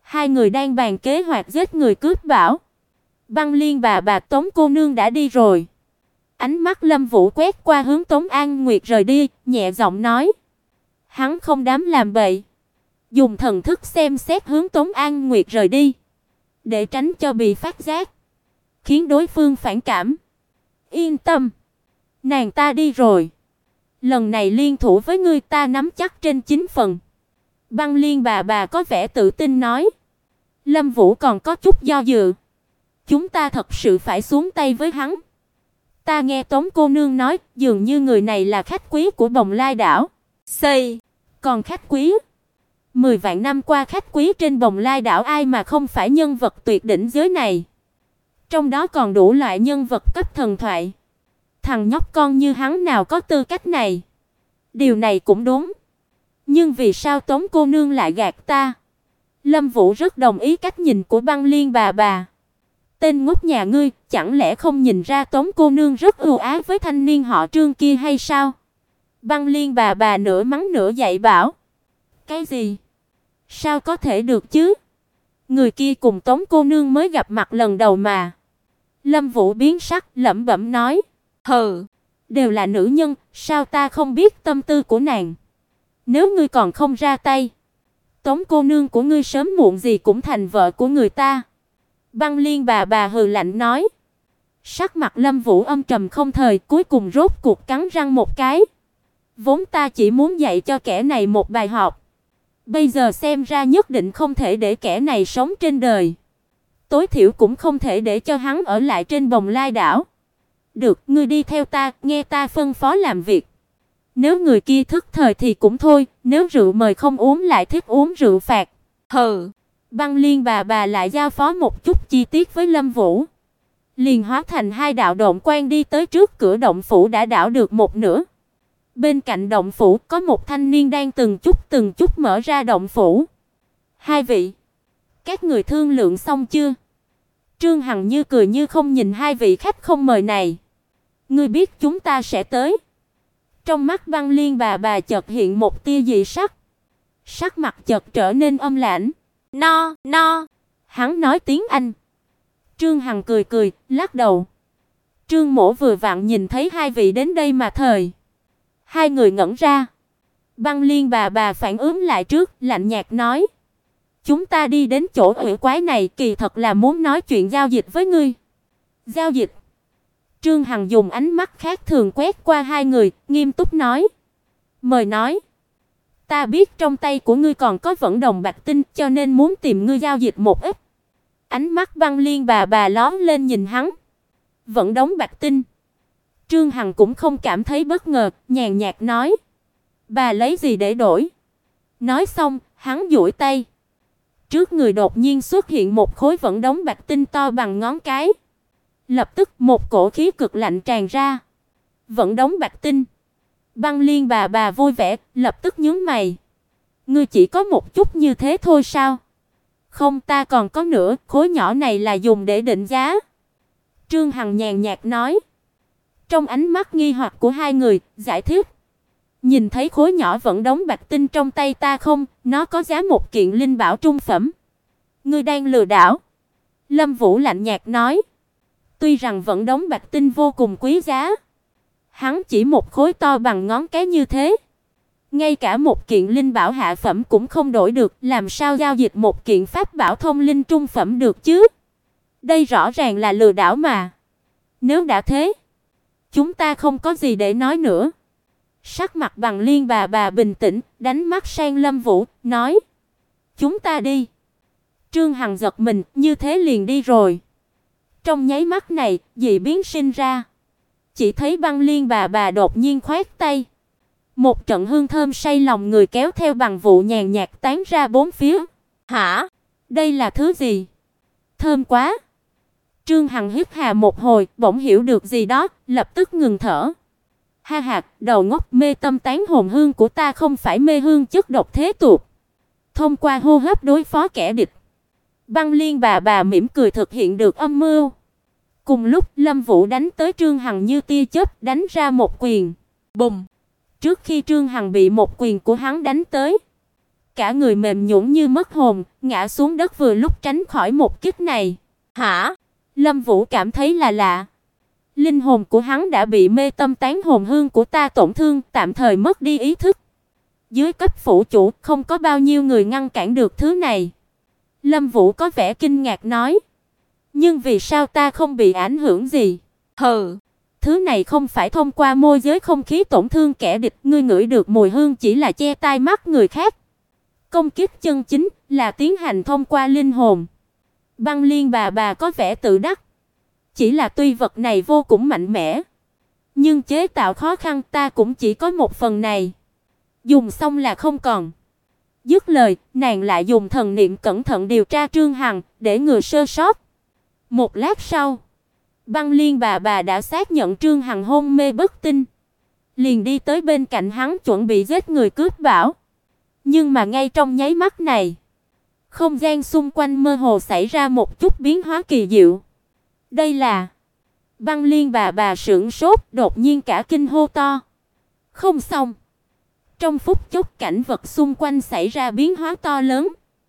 [SPEAKER 1] Hai người đang bàn kế hoạch giết người cướp bảo. Băng Liên bà Tống cô nương đã đi rồi. Ánh mắt Lâm Vũ quét qua hướng Tống An Nguyệt rời đi, nhẹ giọng nói: "Hắn không dám làm bậy." Dùng thần thức xem xét hướng Tống An Nguyệt rời đi, để tránh cho bị phát giác, khiến đối phương phản cảm. "Yên tâm, nàng ta đi rồi. Lần này liên thủ với ngươi ta nắm chắc trên 9 phần." Băng Liên bà có vẻ tự tin nói. Lâm Vũ còn có chút do dự. "Chúng ta thật sự phải xuống tay với hắn. Ta nghe Tống cô nương nói, dường như người này là khách quý của Bồng Lai đảo." "Xây, còn khách quý?" 10 vạn năm qua khách quý trên Bồng Lai đảo ai mà không phải nhân vật tuyệt đỉnh giới này. Trong đó còn đủ loại nhân vật cấp thần thoại. Thằng nhóc con như hắn nào có tư cách này? Điều này cũng đúng. Nhưng vì sao Tống cô nương lại gạt ta? Lâm Vũ rất đồng ý cách nhìn của Băng Liên bà. Tên ngốc nhà ngươi, chẳng lẽ không nhìn ra Tống cô nương rất ưu ái với thanh niên họ Trương kia hay sao? Băng Liên bà nửa mắng nửa dạy bảo. Cái gì? Sao có thể được chứ? Người kia cùng Tống cô nương mới gặp mặt lần đầu mà. Lâm Vũ biến sắc, lẩm bẩm nói: "Hừ, đều là nữ nhân, sao ta không biết tâm tư của nàng? Nếu ngươi còn không ra tay, Tống cô nương của ngươi sớm muộn gì cũng thành vợ của người ta." Băng Liên bà hừ lạnh nói. Sắc mặt Lâm Vũ âm trầm không thời, cuối cùng rốt cuộc cắn răng một cái. Vốn ta chỉ muốn dạy cho kẻ này một bài học, bây giờ xem ra nhất định không thể để kẻ này sống trên đời. Tối thiểu cũng không thể để cho hắn ở lại trên Bồng Lai đảo. Được, ngươi đi theo ta, nghe ta phân phó làm việc. Nếu người kia thức thời thì cũng thôi, nếu rượu mời không uống lại thích uống rượu phạt. Hừ. Băng Liên bà lại giao phó một chút chi tiết với Lâm Vũ, liền hóa thành hai đạo độn quang đi tới trước cửa động phủ đã đảo được một nửa. Bên cạnh động phủ có một thanh niên đang từng chút mở ra động phủ. "Hai vị, các người thương lượng xong chưa?" Trương Hằng như cười như không nhìn hai vị khách không mời này. "Ngươi biết chúng ta sẽ tới." Trong mắt Băng Liên bà chợt hiện một tia dị sắc. Sắc mặt chợt trở nên âm lãnh. No. Hắn nói tiếng Anh. Trương Hằng cười, lắc đầu. Trương Mỗ vừa vặn nhìn thấy hai vị đến đây mà thời. Hai người ngẩn ra. Băng Liên bà phản ứng lại trước, lạnh nhạt nói: "Chúng ta đi đến chỗ ủy quái này kỳ thật là muốn nói chuyện giao dịch với ngươi." "Giao dịch?" Trương Hằng dùng ánh mắt khác thường quét qua hai người, nghiêm túc nói: "Mời nói. Ta biết trong tay của ngươi còn có vẫn đồng bạc tinh, cho nên muốn tìm ngươi giao dịch một ít." Ánh mắt Băng Liên bà lóe lên nhìn hắn. "Vẫn đống bạc tinh?" Trương Hằng cũng không cảm thấy bất ngờ, nhàn nhạt nói: "Bà lấy gì để đổi?" Nói xong, hắn duỗi tay. Trước người đột nhiên xuất hiện một khối vẫn đống bạc tinh to bằng ngón cái. Lập tức một cổ khí cực lạnh tràn ra. Vẫn đống bạc tinh. Băng Liên bà vui vẻ, lập tức nhướng mày. "Ngươi chỉ có một chút như thế thôi sao?" "Không, ta còn có nữa, khối nhỏ này là dùng để định giá." Trương Hằng nhàn nhạt nói. Trong ánh mắt nghi hoặc của hai người, giải thích: "Nhìn thấy khối nhỏ vẫn đống bạc tinh trong tay ta không, nó có giá một kiện linh bảo trung phẩm." "Ngươi đang lừa đảo." Lâm Vũ lạnh nhạt nói. Tuy rằng vẫn đống bạc tinh vô cùng quý giá, hắn chỉ một khối to bằng ngón cái như thế, ngay cả một kiện linh bảo hạ phẩm cũng không đổi được, làm sao giao dịch một kiện pháp bảo thông linh trung phẩm được chứ? Đây rõ ràng là lừa đảo mà. Nếu đã thế, chúng ta không có gì để nói nữa. Sắc mặt Băng Liên bà bình tĩnh, đánh mắt sang Lâm Vũ, nói: "Chúng ta đi." Trương Hằng giật mình, như thế liền đi rồi. Trong nháy mắt này, dị biến sinh ra. Chỉ thấy Băng Liên bà đột nhiên khoát tay. Một trận hương thơm say lòng người kéo theo bằng vụ nhàn nhạt tán ra bốn phía. "Hả? Đây là thứ gì? Thơm quá." Trương Hằng hít hà một hồi, bỗng hiểu được gì đó, lập tức ngừng thở. "Ha ha, đầu ngốc, mê tâm tán hồn hương của ta không phải mê hương chất độc thế tục. Thông qua hô hấp đối phó kẻ địch." Băng Liên bà mỉm cười thực hiện được âm mưu. Cùng lúc, Lâm Vũ đánh tới Trương Hằng như tia chớp, đánh ra một quyền. Bùm! Trước khi Trương Hằng bị một quyền của hắn đánh tới, cả người mềm nhũn như mất hồn, ngã xuống đất vừa lúc tránh khỏi một kích này. Hả? Lâm Vũ cảm thấy là lạ. Linh hồn của hắn đã bị mê tâm tán hồn hương của ta tổn thương, tạm thời mất đi ý thức. Dưới cấp phủ chủ, không có bao nhiêu người ngăn cản được thứ này. Lâm Vũ có vẻ kinh ngạc nói. Nhưng vì sao ta không bị ảnh hưởng gì? Hừ, thứ này không phải thông qua môi giới không khí tổn thương kẻ địch, ngươi ngửi được mùi hương chỉ là che tai mắt người khác. Công kích chân chính là tiến hành thông qua linh hồn. Băng Liên bà có vẻ tự đắc. Chỉ là tuy vật này vô cùng mạnh mẽ, nhưng chế tạo khó khăn, ta cũng chỉ có một phần này. Dùng xong là không còn. Dứt lời, nàng lại dùng thần niệm cẩn thận điều tra Trương Hằng, để ngừa sơ sót. Một lát sau, Băng Liên bà đã xác nhận Trương Hằng hôn mê bất tỉnh, liền đi tới bên cạnh hắn chuẩn bị giết người cướp bảo. Nhưng mà ngay trong nháy mắt này, không gian xung quanh mơ hồ xảy ra một chút biến hóa kỳ diệu. Đây là... Băng Liên bà sửng sốt, đột nhiên cả kinh hô to. Không xong. Trong phút chốc cảnh vật xung quanh xảy ra biến hóa to lớn.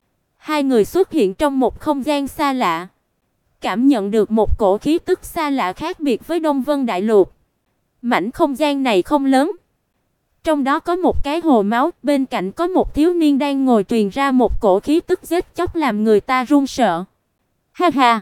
[SPEAKER 1] Hai người xuất hiện trong một không gian xa lạ. Cảm nhận được một cổ khí tức xa lạ khác biệt với Đông Vân Đại Lục. Mảnh không gian này không lớn. Trong đó có một cái hồ máu, bên cạnh có một thiếu niên đang ngồi, truyền ra một cổ khí tức giết chóc làm người ta run sợ. Ha ha,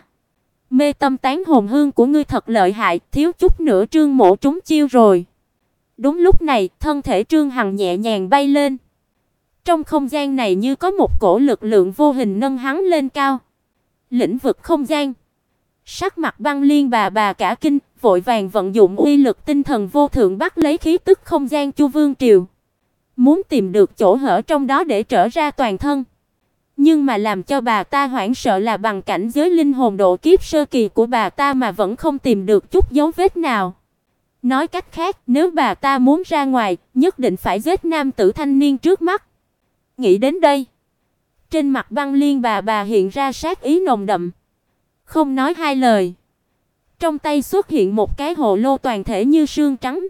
[SPEAKER 1] mê tâm tán hồn hương của ngươi thật lợi hại, thiếu chút nữa Trương Mộ trúng chiêu rồi. Đúng lúc này, thân thể Trương Hằng nhẹ nhàng bay lên. Trong không gian này như có một cổ lực lượng vô hình nâng hắn lên cao. Lĩnh vực không gian. Sắc mặt Băng Liên bà cả kinh, vội vàng vận dụng uy lực tinh thần vô thượng bắt lấy khí tức không gian Chu Vương Triều, muốn tìm được chỗ hở trong đó để trở ra toàn thân. Nhưng mà làm cho bà ta hoảng sợ là bằng cảnh giới linh hồn độ kiếp sơ kỳ của bà ta mà vẫn không tìm được chút dấu vết nào. Nói cách khác, nếu bà ta muốn ra ngoài, nhất định phải giết nam tử thanh niên trước mắt. Nghĩ đến đây, trên mặt Băng Liên bà hiện ra sát ý nồng đậm. Không nói hai lời, trong tay xuất hiện một cái hồ lô toàn thể như sương trắng.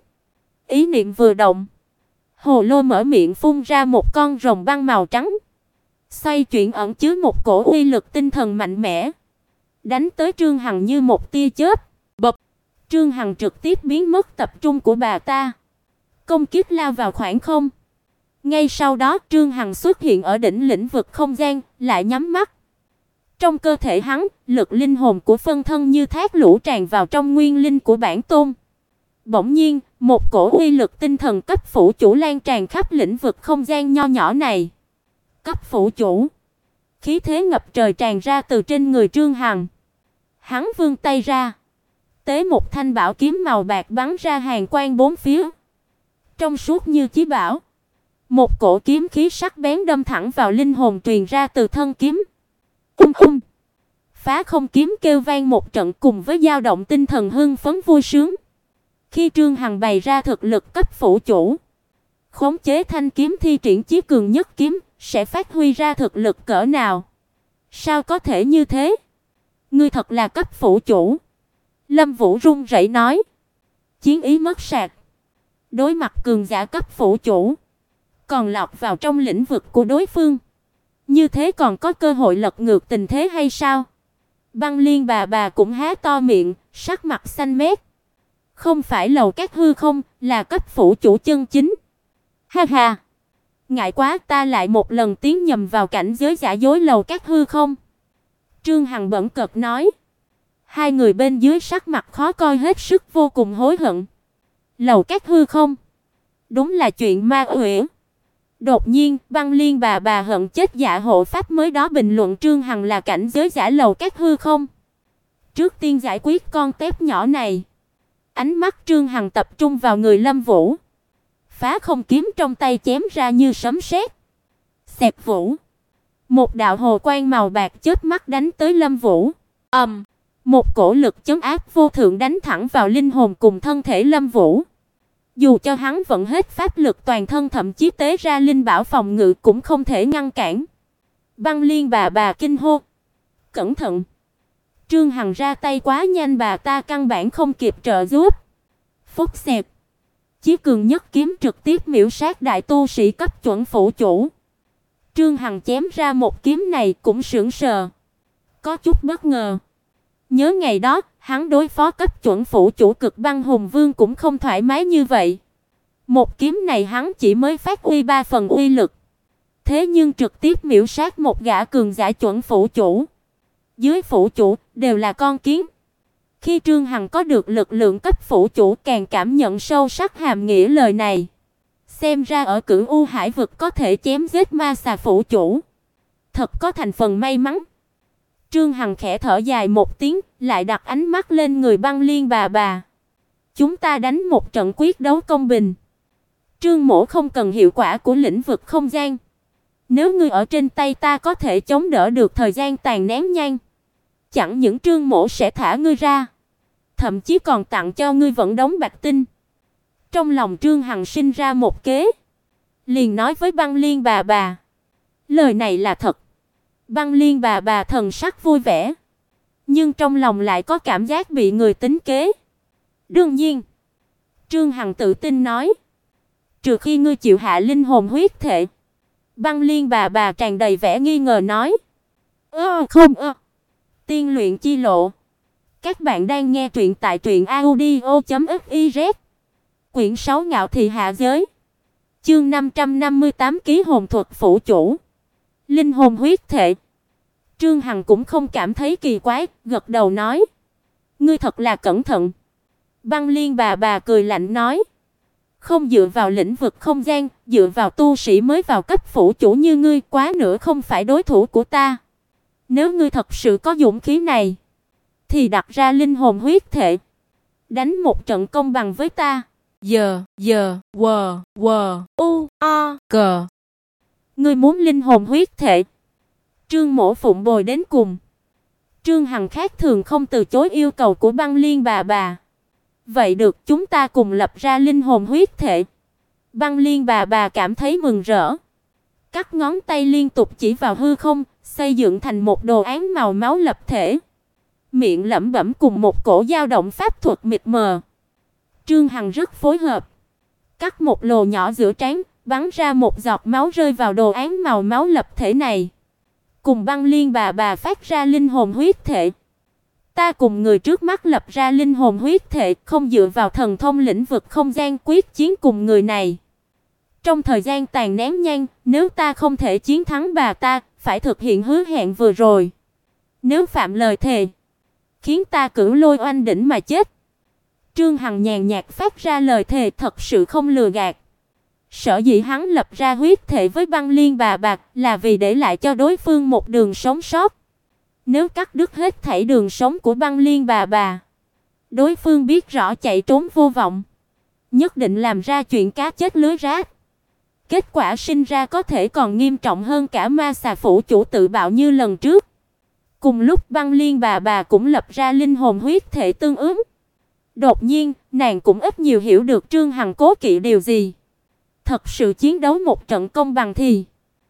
[SPEAKER 1] Ý niệm vừa động, hồ lô mở miệng phun ra một con rồng băng màu trắng. Xoay chuyển ẩn chứa một cổ uy lực tinh thần mạnh mẽ, đánh tới Trương Hằng như một tia chớp. Bập, Trương Hằng trực tiếp biến mất tập trung của bà ta, công kích lao vào khoảng không. Ngay sau đó, Trương Hằng xuất hiện ở đỉnh lĩnh vực không gian, lại nhắm mắt. Trong cơ thể hắn, lực linh hồn của phân thân như thác lũ tràn vào trong nguyên linh của bản tôn. Bỗng nhiên, một cổ uy lực tinh thần cấp phủ chủ lan tràn khắp lĩnh vực không gian nho nhỏ này. Cấp phủ chủ, khí thế ngập trời tràn ra từ trên người Trương Hằng. Hắn vươn tay ra, tế một thanh bảo kiếm màu bạc bắn ra hàn quang bốn phía. Trong suốt như chí bảo, một cổ kiếm khí sắc bén đâm thẳng vào linh hồn truyền ra từ thân kiếm. Phá không kiếm kêu vang một trận cùng với dao động tinh thần hưng phấn vui sướng. Khi Trương Hằng bày ra thực lực cấp phủ chủ, khống chế thanh kiếm thi triển chí cường nhất kiếm, sẽ phát huy ra thực lực cỡ nào? Sao có thể như thế? Ngươi thật là cấp phủ chủ. Lâm Vũ run rẩy nói. Chiến ý mất sạch. Đối mặt cường giả cấp phủ chủ, còn lọt vào trong lĩnh vực của đối phương, như thế còn có cơ hội lật ngược tình thế hay sao? Băng Liên bà cũng há to miệng, sắc mặt xanh mét. Không phải Lầu Cát hư không, là cấp phủ chủ chân chính. Ha ha, ngại quá, ta lại một lần tiến nhầm vào cảnh giới giả dối Lầu Cát hư không. Trương Hằng bẩn cợt nói. Hai người bên dưới sắc mặt khó coi hết sức, vô cùng hối hận. Lầu Cát hư không, đúng là chuyện ma quỷ. Đột nhiên, Băng Liên bà hận chết dạ hộ pháp mới đó bình luận Trương Hằng là cảnh giới giả Lầu Cát hư không. Trước tiên giải quyết con tép nhỏ này. Ánh mắt Trương Hằng tập trung vào người Lâm Vũ. Phá không kiếm trong tay chém ra như sấm sét. Xẹt vũ. Một đạo hồ quang màu bạc chớp mắt đánh tới Lâm Vũ. Một cổ lực chấn áp vô thượng đánh thẳng vào linh hồn cùng thân thể Lâm Vũ. Dù cho hắn vận hết pháp lực toàn thân, thậm chí tế ra linh bảo phòng ngự cũng không thể ngăn cản. Băng Liên bà kinh hô. Cẩn thận! Trương Hằng ra tay quá nhanh, bà ta căn bản không kịp trợ giúp. Phốc xẹt. Chí cường nhất kiếm trực tiếp miểu sát đại tu sĩ cấp chuẩn phủ chủ. Trương Hằng chém ra một kiếm này cũng sững sờ, có chút bất ngờ. Nhớ ngày đó, hắn đối phó cấp chuẩn phủ chủ Cực Băng Hùng Vương cũng không thoải mái như vậy. Một kiếm này hắn chỉ mới phát huy 3 phần uy lực, thế nhưng trực tiếp miểu sát một gã cường giả chuẩn phủ chủ. Dưới phủ chủ đều là con kiến. Khi Trương Hằng có được lực lượng cấp phủ chủ càng cảm nhận sâu sắc hàm nghĩa lời này. Xem ra ở Cửu U Hải vực có thể chém giết ma xà phủ chủ, thật có thành phần may mắn. Trương Hằng khẽ thở dài một tiếng, lại đặt ánh mắt lên người Băng Liên bà. Chúng ta đánh một trận quyết đấu công bình. Trương mỗ không cần hiệu quả của lĩnh vực không gian. Nếu ngươi ở trên tay ta có thể chống đỡ được thời gian tàn nén nhanh, chẳng những Trương mỗ sẽ thả ngươi ra, thậm chí còn tặng cho ngươi vận đống bạch tinh. Trong lòng Trương Hằng sinh ra một kế, liền nói với Băng Liên bà. Lời này là thật. Băng Liên bà thần sắc vui vẻ, nhưng trong lòng lại có cảm giác bị người tính kế. Đương nhiên, Trương Hằng tự tin nói, trừ khi ngươi chịu hạ linh hồn huyết thể. Băng Liên bà tràn đầy vẻ nghi ngờ nói, không. Tiên luyện chi lộ. Các bạn đang nghe truyện tại truyệnaudio.fiz. Quyển 6 Ngạo thị hạ giới. Chương 558 ký hồn thuật phủ chủ. Linh hồn huyết thể. Trương Hằng cũng không cảm thấy kỳ quái, gật đầu nói, ngươi thật là cẩn thận. Băng Liên bà cười lạnh nói, không dựa vào lĩnh vực không gian, dựa vào tu sĩ mới vào cấp phủ chủ như ngươi quá nữa không phải đối thủ của ta. Nếu ngươi thật sự có dũng khí này, thì đặt ra linh hồn huyết thể, đánh một trận công bằng với ta. Ngươi muốn linh hồn huyết thể? Trương mỗ phụng bồi đến cùng. Trương Hằng khác thường không từ chối yêu cầu của Băng Liên bà. Vậy được, chúng ta cùng lập ra linh hồn huyết thể. Băng Liên bà cảm thấy mừng rỡ, cắt ngón tay liên tục chỉ vào hư không, xây dựng thành một đồ án màu máu lập thể. Miệng lẩm bẩm cùng một cổ dao động pháp thuật mịt mờ. Trương Hằng rất phối hợp, cắt một lỗ nhỏ giữa trán, bắn ra một giọt máu rơi vào đồ án màu máu lập thể này. Cùng Băng Liên bà phát ra linh hồn huyết thể. Ta cùng người trước mắt lập ra linh hồn huyết thể, không dựa vào thần thông lĩnh vực không gian quyết chiến cùng người này. Trong thời gian tàn nén nhanh, nếu ta không thể chiến thắng bà ta, phải thực hiện hứa hẹn vừa rồi. Nếu phạm lời thề, khiến ta Cửu Lôi oanh đỉnh mà chết. Trương Hằng nhàn nhạt phát ra lời thề thật sự không lừa gạt. Sở dĩ hắn lập ra huyết thể với Băng Liên bà là vì để lại cho đối phương một đường sống sót. Nếu cắt đứt hết thảy đường sống của Băng Liên bà, đối phương biết rõ chạy trốn vô vọng, nhất định làm ra chuyện cá chết lưới rách. Kết quả sinh ra có thể còn nghiêm trọng hơn cả ma xà phủ chủ tự bạo như lần trước. Cùng lúc Băng Liên bà cũng lập ra linh hồn huyết thể tương ứng. Đột nhiên, nàng cũng ít nhiều hiểu được Trương Hằng cố kỵ điều gì. Thật sự chiến đấu một trận công bằng thì...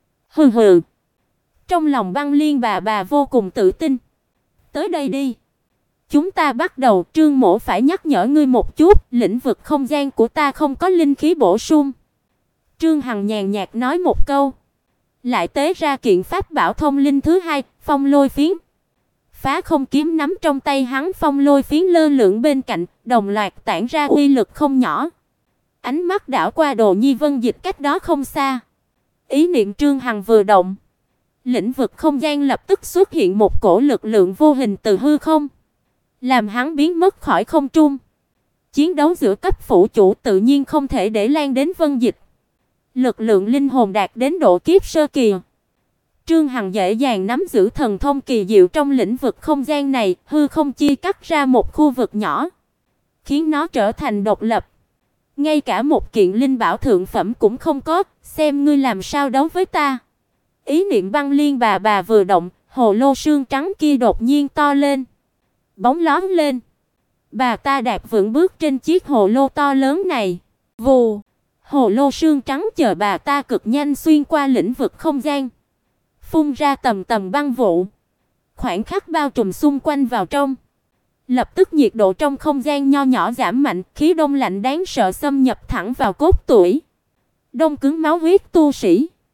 [SPEAKER 1] Hừ. Trong lòng Băng Liên bà vô cùng tự tin. Tới đây đi. Chúng ta bắt đầu. Trương mỗ phải nhắc nhở ngươi một chút, lĩnh vực không gian của ta không có linh khí bổ sung. Trương Hằng nhàn nhạt nói một câu, lại tế ra kiện pháp bảo thông linh thứ hai, Phong Lôi Phiến. Phá không kiếm nắm trong tay hắn, Phong Lôi Phiến lơ lửng bên cạnh, đồng loạt tản ra uy lực không nhỏ. Ánh mắt đảo qua Đồ Nhi Vân Dịch cách đó không xa. Ý niệm Trương Hằng vừa động, lĩnh vực không gian lập tức xuất hiện một cổ lực lượng vô hình từ hư không, làm hắn biến mất khỏi không trung. Chiến đấu giữa cấp phủ chủ tự nhiên không thể để lan đến Vân Dịch. Lực lượng linh hồn đạt đến độ kiếp sơ kỳ. Trương Hằng dễ dàng nắm giữ thần thông kỳ diệu trong lĩnh vực không gian này, hư không chia cắt ra một khu vực nhỏ, khiến nó trở thành độc lập. Ngay cả một kiện linh bảo thượng phẩm cũng không có, xem ngươi làm sao đấu với ta. Ý niệm Băng Liên bà vừa động, hồ lô xương trắng kia đột nhiên to lên, bóng lóe lên. Bà ta đạp vững bước trên chiếc hồ lô to lớn này. Vù, hồ lô xương trắng chờ bà ta cực nhanh xuyên qua lĩnh vực không gian, phun ra tầm tầm băng vụ, khoảnh khắc bao trùm xung quanh vào trong. Lập tức nhiệt độ trong không gian nho nhỏ giảm mạnh, khí đông lạnh đáng sợ xâm nhập thẳng vào cốt tủy, đông cứng máu huyết tu sĩ.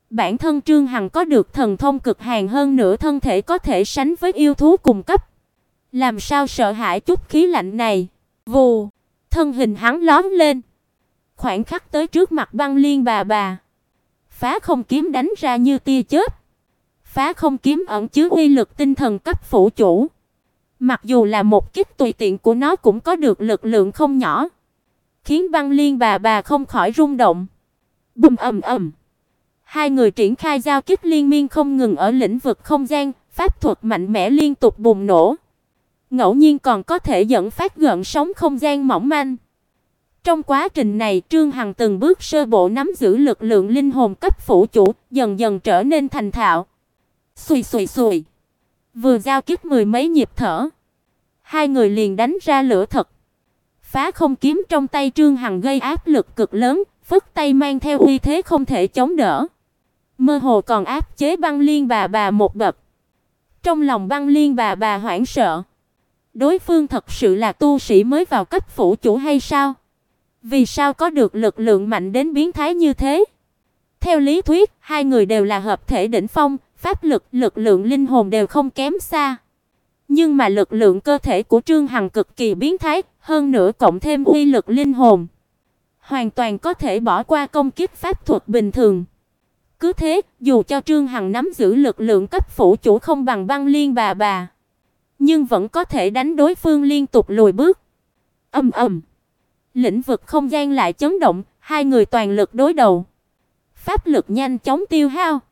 [SPEAKER 1] Bản thân Trương Hằng có được thần thông cực hàn, hơn nữa thân thể có thể sánh với yêu thú cùng cấp. Làm sao sợ hãi chút khí lạnh này. Vù, thân hình hắn lóe lên, khoảnh khắc tới trước mặt Băng Liên bà. Phá không kiếm đánh ra như tia chớp. Phá không kiếm ẩn chứa uy lực tinh thần cấp phủ chủ. Mặc dù là một kích tùy tiện của nó cũng có được lực lượng không nhỏ, khiến Băng Liên bà không khỏi rung động. Bùm ầm ầm. Hai người triển khai giao kích liên miên không ngừng ở lĩnh vực không gian, pháp thuật mạnh mẽ liên tục bùng nổ. Ngẫu nhiên còn có thể dẫn phát gợn sóng không gian mỏng manh. Trong quá trình này, Trương Hằng từng bước sơ bộ nắm giữ lực lượng linh hồn cấp phủ chủ, dần dần trở nên thành thạo. Xùi xùi xùi. Vừa giao kích mười mấy nhịp thở, hai người liền đánh ra lửa thật. Phá không kiếm trong tay Trương Hằng gây áp lực cực lớn, phất tay mang theo uy thế không thể chống đỡ. Mơ hồ còn áp chế Băng Liên bà một bậc. Trong lòng Băng Liên bà hoảng sợ. Đối phương thật sự là tu sĩ mới vào cấp phủ chủ hay sao? Vì sao có được lực lượng mạnh đến biến thái như thế? Theo lý thuyết, hai người đều là hợp thể đỉnh phong, pháp lực, lực lượng linh hồn đều không kém xa. Nhưng mà lực lượng cơ thể của Trương Hằng cực kỳ biến thái, hơn nữa cộng thêm uy lực linh hồn, hoàn toàn có thể bỏ qua công kích pháp thuật bình thường. Cứ thế, dù cho Trương Hằng nắm giữ lực lượng cấp phủ chủ không bằng Băng Liên bà, nhưng vẫn có thể đánh đối phương liên tục lùi bước. Ầm ầm. Lĩnh vực không gian lại chấn động, hai người toàn lực đối đầu. Pháp lực nhanh chóng tiêu hao.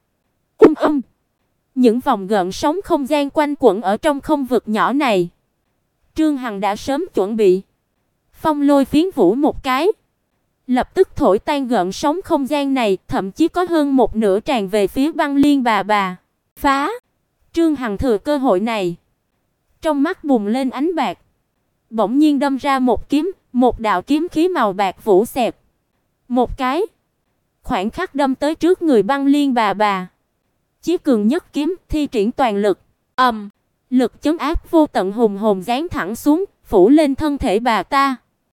[SPEAKER 1] Những vòng gợn sóng không gian quanh quẩn ở trong không vực nhỏ này. Trương Hằng đã sớm chuẩn bị. Phong lôi phiến vũ một cái, lập tức thổi tan gợn sóng không gian này, thậm chí có hơn một nửa tràn về phía Băng Liên bà. Phá! Trương Hằng thừa cơ hội này, trong mắt bùng lên ánh bạc, bỗng nhiên đâm ra một kiếm, một đạo kiếm khí màu bạc vũ xẹp. Một cái, khoảnh khắc đâm tới trước người Băng Liên bà. Chí cường nhất kiếm thi triển toàn lực. Lực chấn áp vô tận hùng hồn giáng thẳng xuống, phủ lên thân thể bà ta.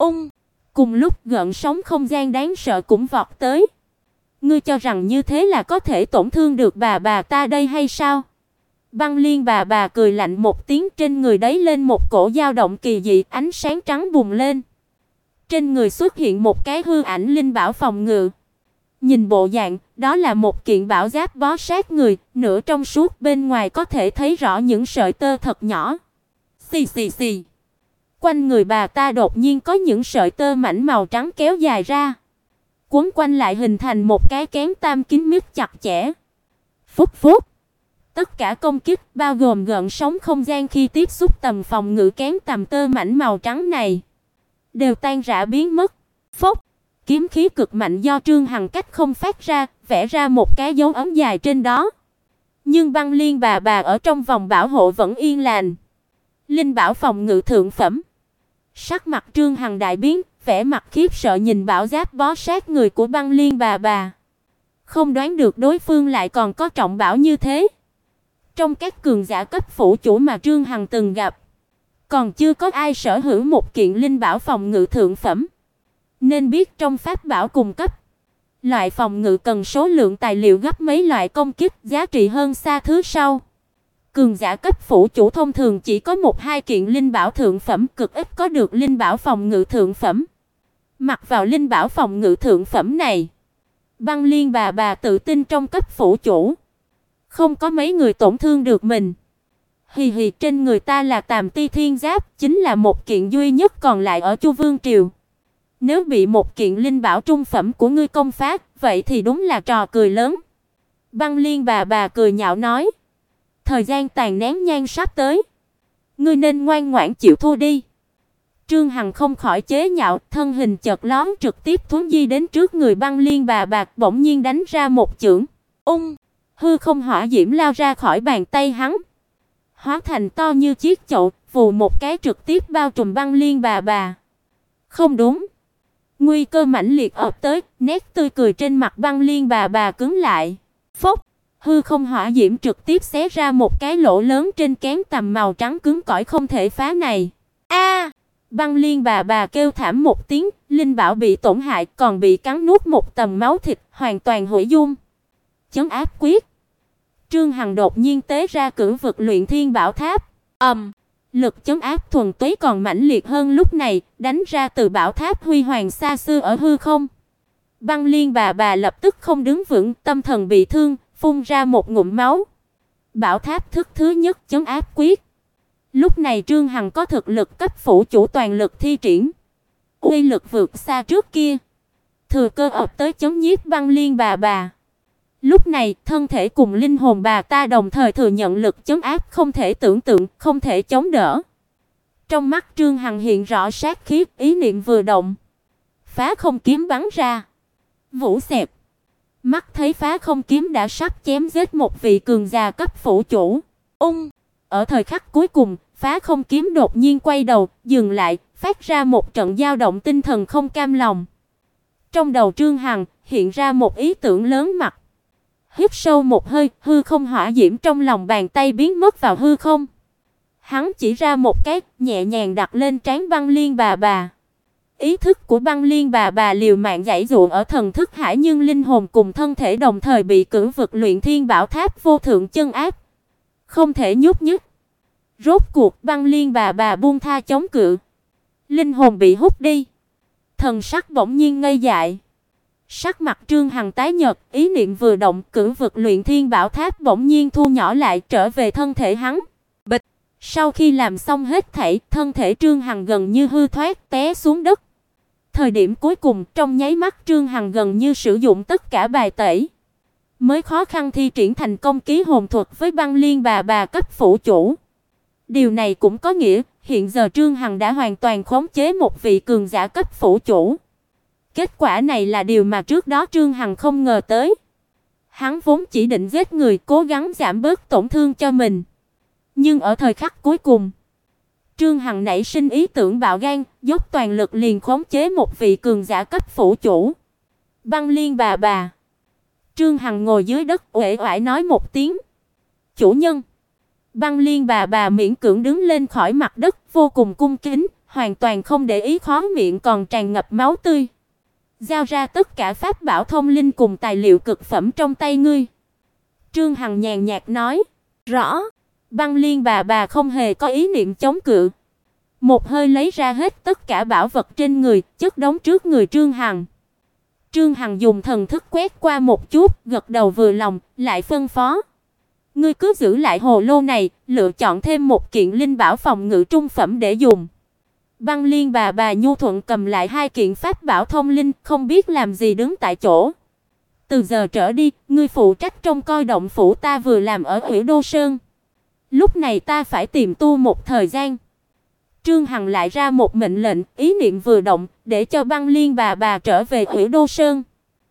[SPEAKER 1] Cùng lúc gợn sóng không gian đáng sợ cũng vọt tới. Ngươi cho rằng như thế là có thể tổn thương được bà ta đây hay sao? Băng Liên bà cười lạnh một tiếng, trên người đấy lên một cổ dao động kỳ dị, ánh sáng trắng bùng lên. Trên người xuất hiện một cái hư ảnh linh bảo phòng ngự. Nhìn bộ dạng, đó là một kiện bảo giáp bó sát người, nửa trong suốt, bên ngoài có thể thấy rõ những sợi tơ thật nhỏ. Xì xì xì. Quanh người bà ta đột nhiên có những sợi tơ mảnh màu trắng kéo dài ra, quấn quanh lại hình thành một cái kén tam kín mít chặt chẽ. Phúc phúc. Tất cả công kích, bao gồm gợn sóng không gian khi tiếp xúc tầm phòng ngự kén tầm tơ mảnh màu trắng này, đều tan rã biến mất. Phốc. Kiếm khí cực mạnh do Trương Hằng cách không phát ra, vẽ ra một cái dấu ấn dài trên đó. Nhưng Băng Liên bà ở trong vòng bảo hộ vẫn yên lành. Linh bảo phòng ngự thượng phẩm. Sắc mặt Trương Hằng đại biến, vẻ mặt khiếp sợ nhìn bảo giáp bó sát người của Băng Liên bà. Không đoán được đối phương lại còn có trọng bảo như thế. Trong các cường giả cấp phủ chủ mà Trương Hằng từng gặp, còn chưa có ai sở hữu một kiện linh bảo phòng ngự thượng phẩm. Nên biết trong pháp bảo cùng cấp, loại phòng ngự cần số lượng tài liệu gấp mấy loại công kích, giá trị hơn xa thứ sau. Cường giả cấp phủ chủ thông thường chỉ có một hai kiện linh bảo thượng phẩm, cực ít có được linh bảo phòng ngự thượng phẩm. Mặc vào linh bảo phòng ngự thượng phẩm này, Băng Liên bà tự tin trong cấp phủ chủ, không có mấy người tổn thương được mình. Hì hì, trên người ta là Tàm Ti Thiên Giáp, chính là một kiện duy nhất còn lại ở Chu Vương triều. Nếu bị một kiện linh bảo trung phẩm của ngươi công phá, vậy thì đúng là trò cười lớn. Băng Liên bà cười nhạo nói, thời gian tàn nén nhang sắp tới, ngươi nên ngoan ngoãn chịu thua đi. Trương Hằng không khỏi chế nhạo, thân hình chợt lóe trực tiếp thuấn di đến trước người Băng Liên bà, bỗng nhiên đánh ra một chưởng. Hư không hỏa diễm lao ra khỏi bàn tay hắn, hóa thành to như chiếc chậu, vù một cái trực tiếp bao trùm Băng Liên bà. Không đúng. Nguy cơ mãnh liệt ập tới, nét tươi cười trên mặt Băng Liên bà cứng lại. Phốc, hư không hỏa diễm trực tiếp xé ra một cái lỗ lớn trên kén tằm màu trắng cứng cỏi không thể phá này. A! Băng Liên bà kêu thảm một tiếng, linh bảo bị tổn hại, còn bị cắn nuốt một tầng máu thịt, hoàn toàn hủy dung. chấn áp quyết. Trương Hằng đột nhiên tế ra cửu vực luyện thiên bảo tháp. Lực chấn áp thuần túy còn mãnh liệt hơn lúc này, đánh ra từ bảo tháp huy hoàng xa xưa ở hư không. Băng Liên bà lập tức không đứng vững, tâm thần bị thương, phun ra một ngụm máu. Bảo tháp thức thứ nhất chấn áp quyết. Lúc này Trương Hằng có thực lực cấp phủ chủ toàn lực thi triển, uy lực vượt xa trước kia. Thừa cơ ập tới chấm nhiếp Băng Liên bà. Lúc này, thân thể cùng linh hồn bà ta đồng thời thừa nhận lực chấn áp không thể tưởng tượng, không thể chống đỡ. Trong mắt Trương Hằng hiện rõ sát khí, ý niệm vừa động, phá không kiếm bắn ra. Vũ xẹp. Mắt thấy phá không kiếm đã sắp chém giết một vị cường giả cấp phủ chủ. Ở thời khắc cuối cùng, phá không kiếm đột nhiên quay đầu, dừng lại, phát ra một trận dao động tinh thần không cam lòng. Trong đầu Trương Hằng hiện ra một ý tưởng lớn mặt. Hít sâu một hơi, hư không hỏa diễm trong lòng bàn tay biến mất vào hư không. Hắn chỉ ra một cái, nhẹ nhàng đặt lên trán Băng Liên bà. Ý thức của Băng Liên bà liều mạng giãy giụa ở thần thức hải, nhưng linh hồn cùng thân thể đồng thời bị cửu vực luyện thiên bảo tháp vô thượng chân áp, không thể nhúc nhích. Rốt cuộc Băng Liên bà buông tha chống cự, linh hồn bị hút đi, thần sắc bỗng nhiên ngây dại. Sắc mặt Trương Hằng tái nhợt, ý niệm vừa động, cửu vực luyện thiên bảo tháp bỗng nhiên thu nhỏ lại trở về thân thể hắn. Bịch. Sau khi làm xong hết thảy, thân thể Trương Hằng gần như hư thoát té xuống đất. Thời điểm cuối cùng, trong nháy mắt Trương Hằng gần như sử dụng tất cả bài tẩy, mới khó khăn thi triển thành công ký hồn thuật với Băng Liên bà cấp phủ chủ. Điều này cũng có nghĩa, hiện giờ Trương Hằng đã hoàn toàn khống chế một vị cường giả cấp phủ chủ. Kết quả này là điều mà trước đó Trương Hằng không ngờ tới. Hắn vốn chỉ định giết người, cố gắng giảm bớt tổn thương cho mình. Nhưng ở thời khắc cuối cùng, Trương Hằng nảy sinh ý tưởng bạo gan, dốc toàn lực liền khống chế một vị cường giả cấp phủ chủ. Băng Liên bà. Trương Hằng ngồi dưới đất uể oải nói một tiếng. Chủ nhân. Băng Liên bà miễn cưỡng đứng lên khỏi mặt đất, vô cùng cung kính, hoàn toàn không để ý khóe miệng còn tràn ngập máu tươi. Giao ra tất cả pháp bảo thông linh cùng tài liệu cực phẩm trong tay ngươi. Trương Hằng nhàn nhạt nói. Rõ. Băng Liên bà không hề có ý niệm chống cự. Một hơi lấy ra hết tất cả bảo vật trên người, chất đống trước người Trương Hằng. Trương Hằng dùng thần thức quét qua một chút, gật đầu vừa lòng, lại phân phó. Ngươi cứ giữ lại hồ lô này, lựa chọn thêm một kiện linh bảo phòng ngự trung phẩm để dùng. Băng Liên bà nhu thuận cầm lại hai kiện pháp bảo thông linh, không biết làm gì đứng tại chỗ. Từ giờ trở đi, ngươi phụ trách trông coi động phủ ta vừa làm ở Hủy Đô Sơn. Lúc này ta phải tìm tu một thời gian. Trương Hằng lại ra một mệnh lệnh, ý niệm vừa động, để cho Băng Liên bà trở về Hủy Đô Sơn.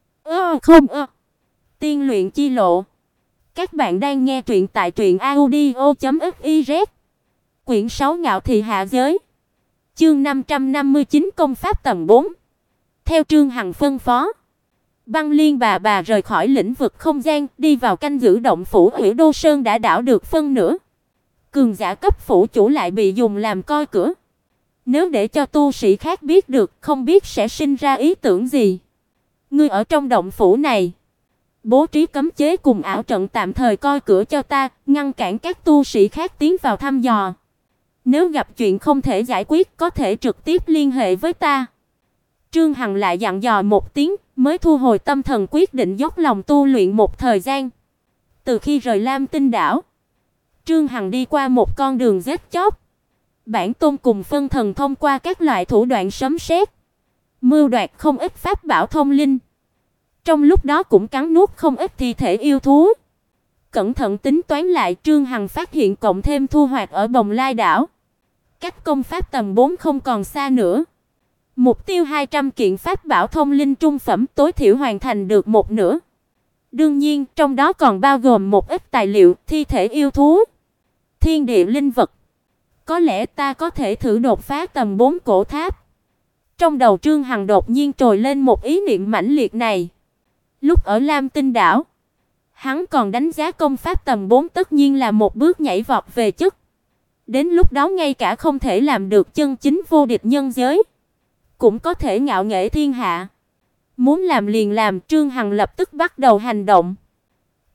[SPEAKER 1] Tiên luyện chi lộ. Các bạn đang nghe truyện tại truyệnaudio.fiz. Quyển 6 Ngạo thị hạ giới. Chương 559 công pháp tầng 4. Theo Trương Hằng phân phó, Băng Liên bà rời khỏi lĩnh vực không gian, đi vào canh giữ động phủ Hủy Đô Sơn đã đảo được phân nửa. Cường giả cấp phủ chủ lại bị dùng làm coi cửa. Nếu để cho tu sĩ khác biết được, không biết sẽ sinh ra ý tưởng gì. Ngươi ở trong động phủ này, bố trí cấm chế cùng ảo trận tạm thời coi cửa cho ta, ngăn cản các tu sĩ khác tiến vào thăm dò. Nếu gặp chuyện không thể giải quyết, có thể trực tiếp liên hệ với ta. Trương Hằng lại dặn dò một tiếng, mới thu hồi tâm thần, quyết định dốc lòng tu luyện một thời gian. Từ khi rời Lam Tinh đảo, Trương Hằng đi qua một con đường giết chóc. Bản tôn cùng phân thần thông qua các loại thủ đoạn sấm sét, mưu đoạt không ít pháp bảo thông linh. Trong lúc đó cũng cắn nuốt không ít thi thể yêu thú. Cẩn thận tính toán lại, Trương Hằng phát hiện cộng thêm thu hoạch ở Bồng Lai đảo, cách công pháp tầng 4 không còn xa nữa. Mục tiêu 200 kiện pháp bảo thông linh trung phẩm tối thiểu hoàn thành được một nửa. Đương nhiên, trong đó còn bao gồm một ít tài liệu, thi thể yêu thú, thiên địa linh vật. Có lẽ ta có thể thử đột phá tầng 4 cổ tháp. Trong đầu Trương Hằng đột nhiên trồi lên một ý niệm mãnh liệt này. Lúc ở Lam Tinh đảo, hắn còn đánh giá công pháp tầng 4 tất nhiên là một bước nhảy vọt về chất. Đến lúc đó ngay cả không thể làm được chân chính vô địch nhân giới, cũng có thể ngạo nghễ thiên hạ. Muốn làm liền làm, Trương Hằng lập tức bắt đầu hành động.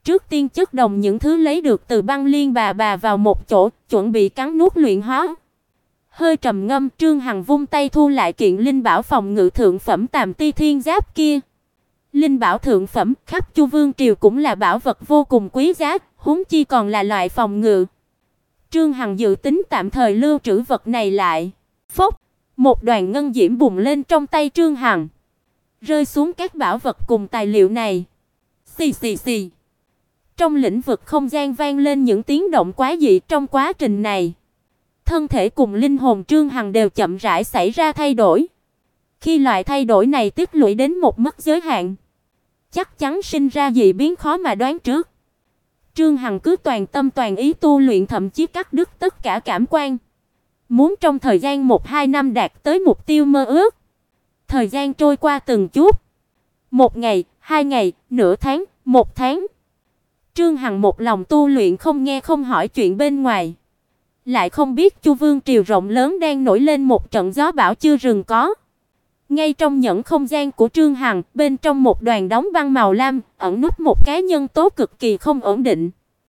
[SPEAKER 1] trước tiên chất đồng những thứ lấy được từ băng liên bà vào một chỗ, chuẩn bị cắn nuốt luyện hóa. Hơi trầm ngâm, Trương Hằng vung tay thu lại kiện linh bảo phòng ngự thượng phẩm Tàm Ti Thiên Giáp kia. Linh bảo thượng phẩm, khắp Chu Vương triều cũng là bảo vật vô cùng quý giá, huống chi còn là loại phòng ngự. Trương Hằng dự tính tạm thời lưu trữ vật này lại. Phốc, một đoàn ngân diễm bùng lên trong tay Trương Hằng, rơi xuống các bảo vật cùng tài liệu này. Xì xì xì. Trong lĩnh vực không gian vang lên những tiếng động quái dị. Trong quá trình này, thân thể cùng linh hồn Trương Hằng đều chậm rãi xảy ra thay đổi. Khi loại thay đổi này tích lũy đến một mức giới hạn, chắc chắn sinh ra dị biến khó mà đoán trước. Trương Hằng cứ toàn tâm toàn ý tu luyện, thậm chí cắt đứt tất cả cảm quan, muốn trong thời gian 1-2 năm đạt tới mục tiêu mơ ước. Thời gian trôi qua từng chút. 1 ngày, 2 ngày, nửa tháng, 1 tháng. Trương Hằng một lòng tu luyện, không nghe không hỏi chuyện bên ngoài. Lại không biết Chu Vương triều rộng lớn đang nổi lên một trận gió bão chưa rừng có. Ngay trong nhẫn không gian của Trương Hằng, bên trong một đoàn đóng băng màu lam, ẩn núp một cái nhân tố cực kỳ không ổn định.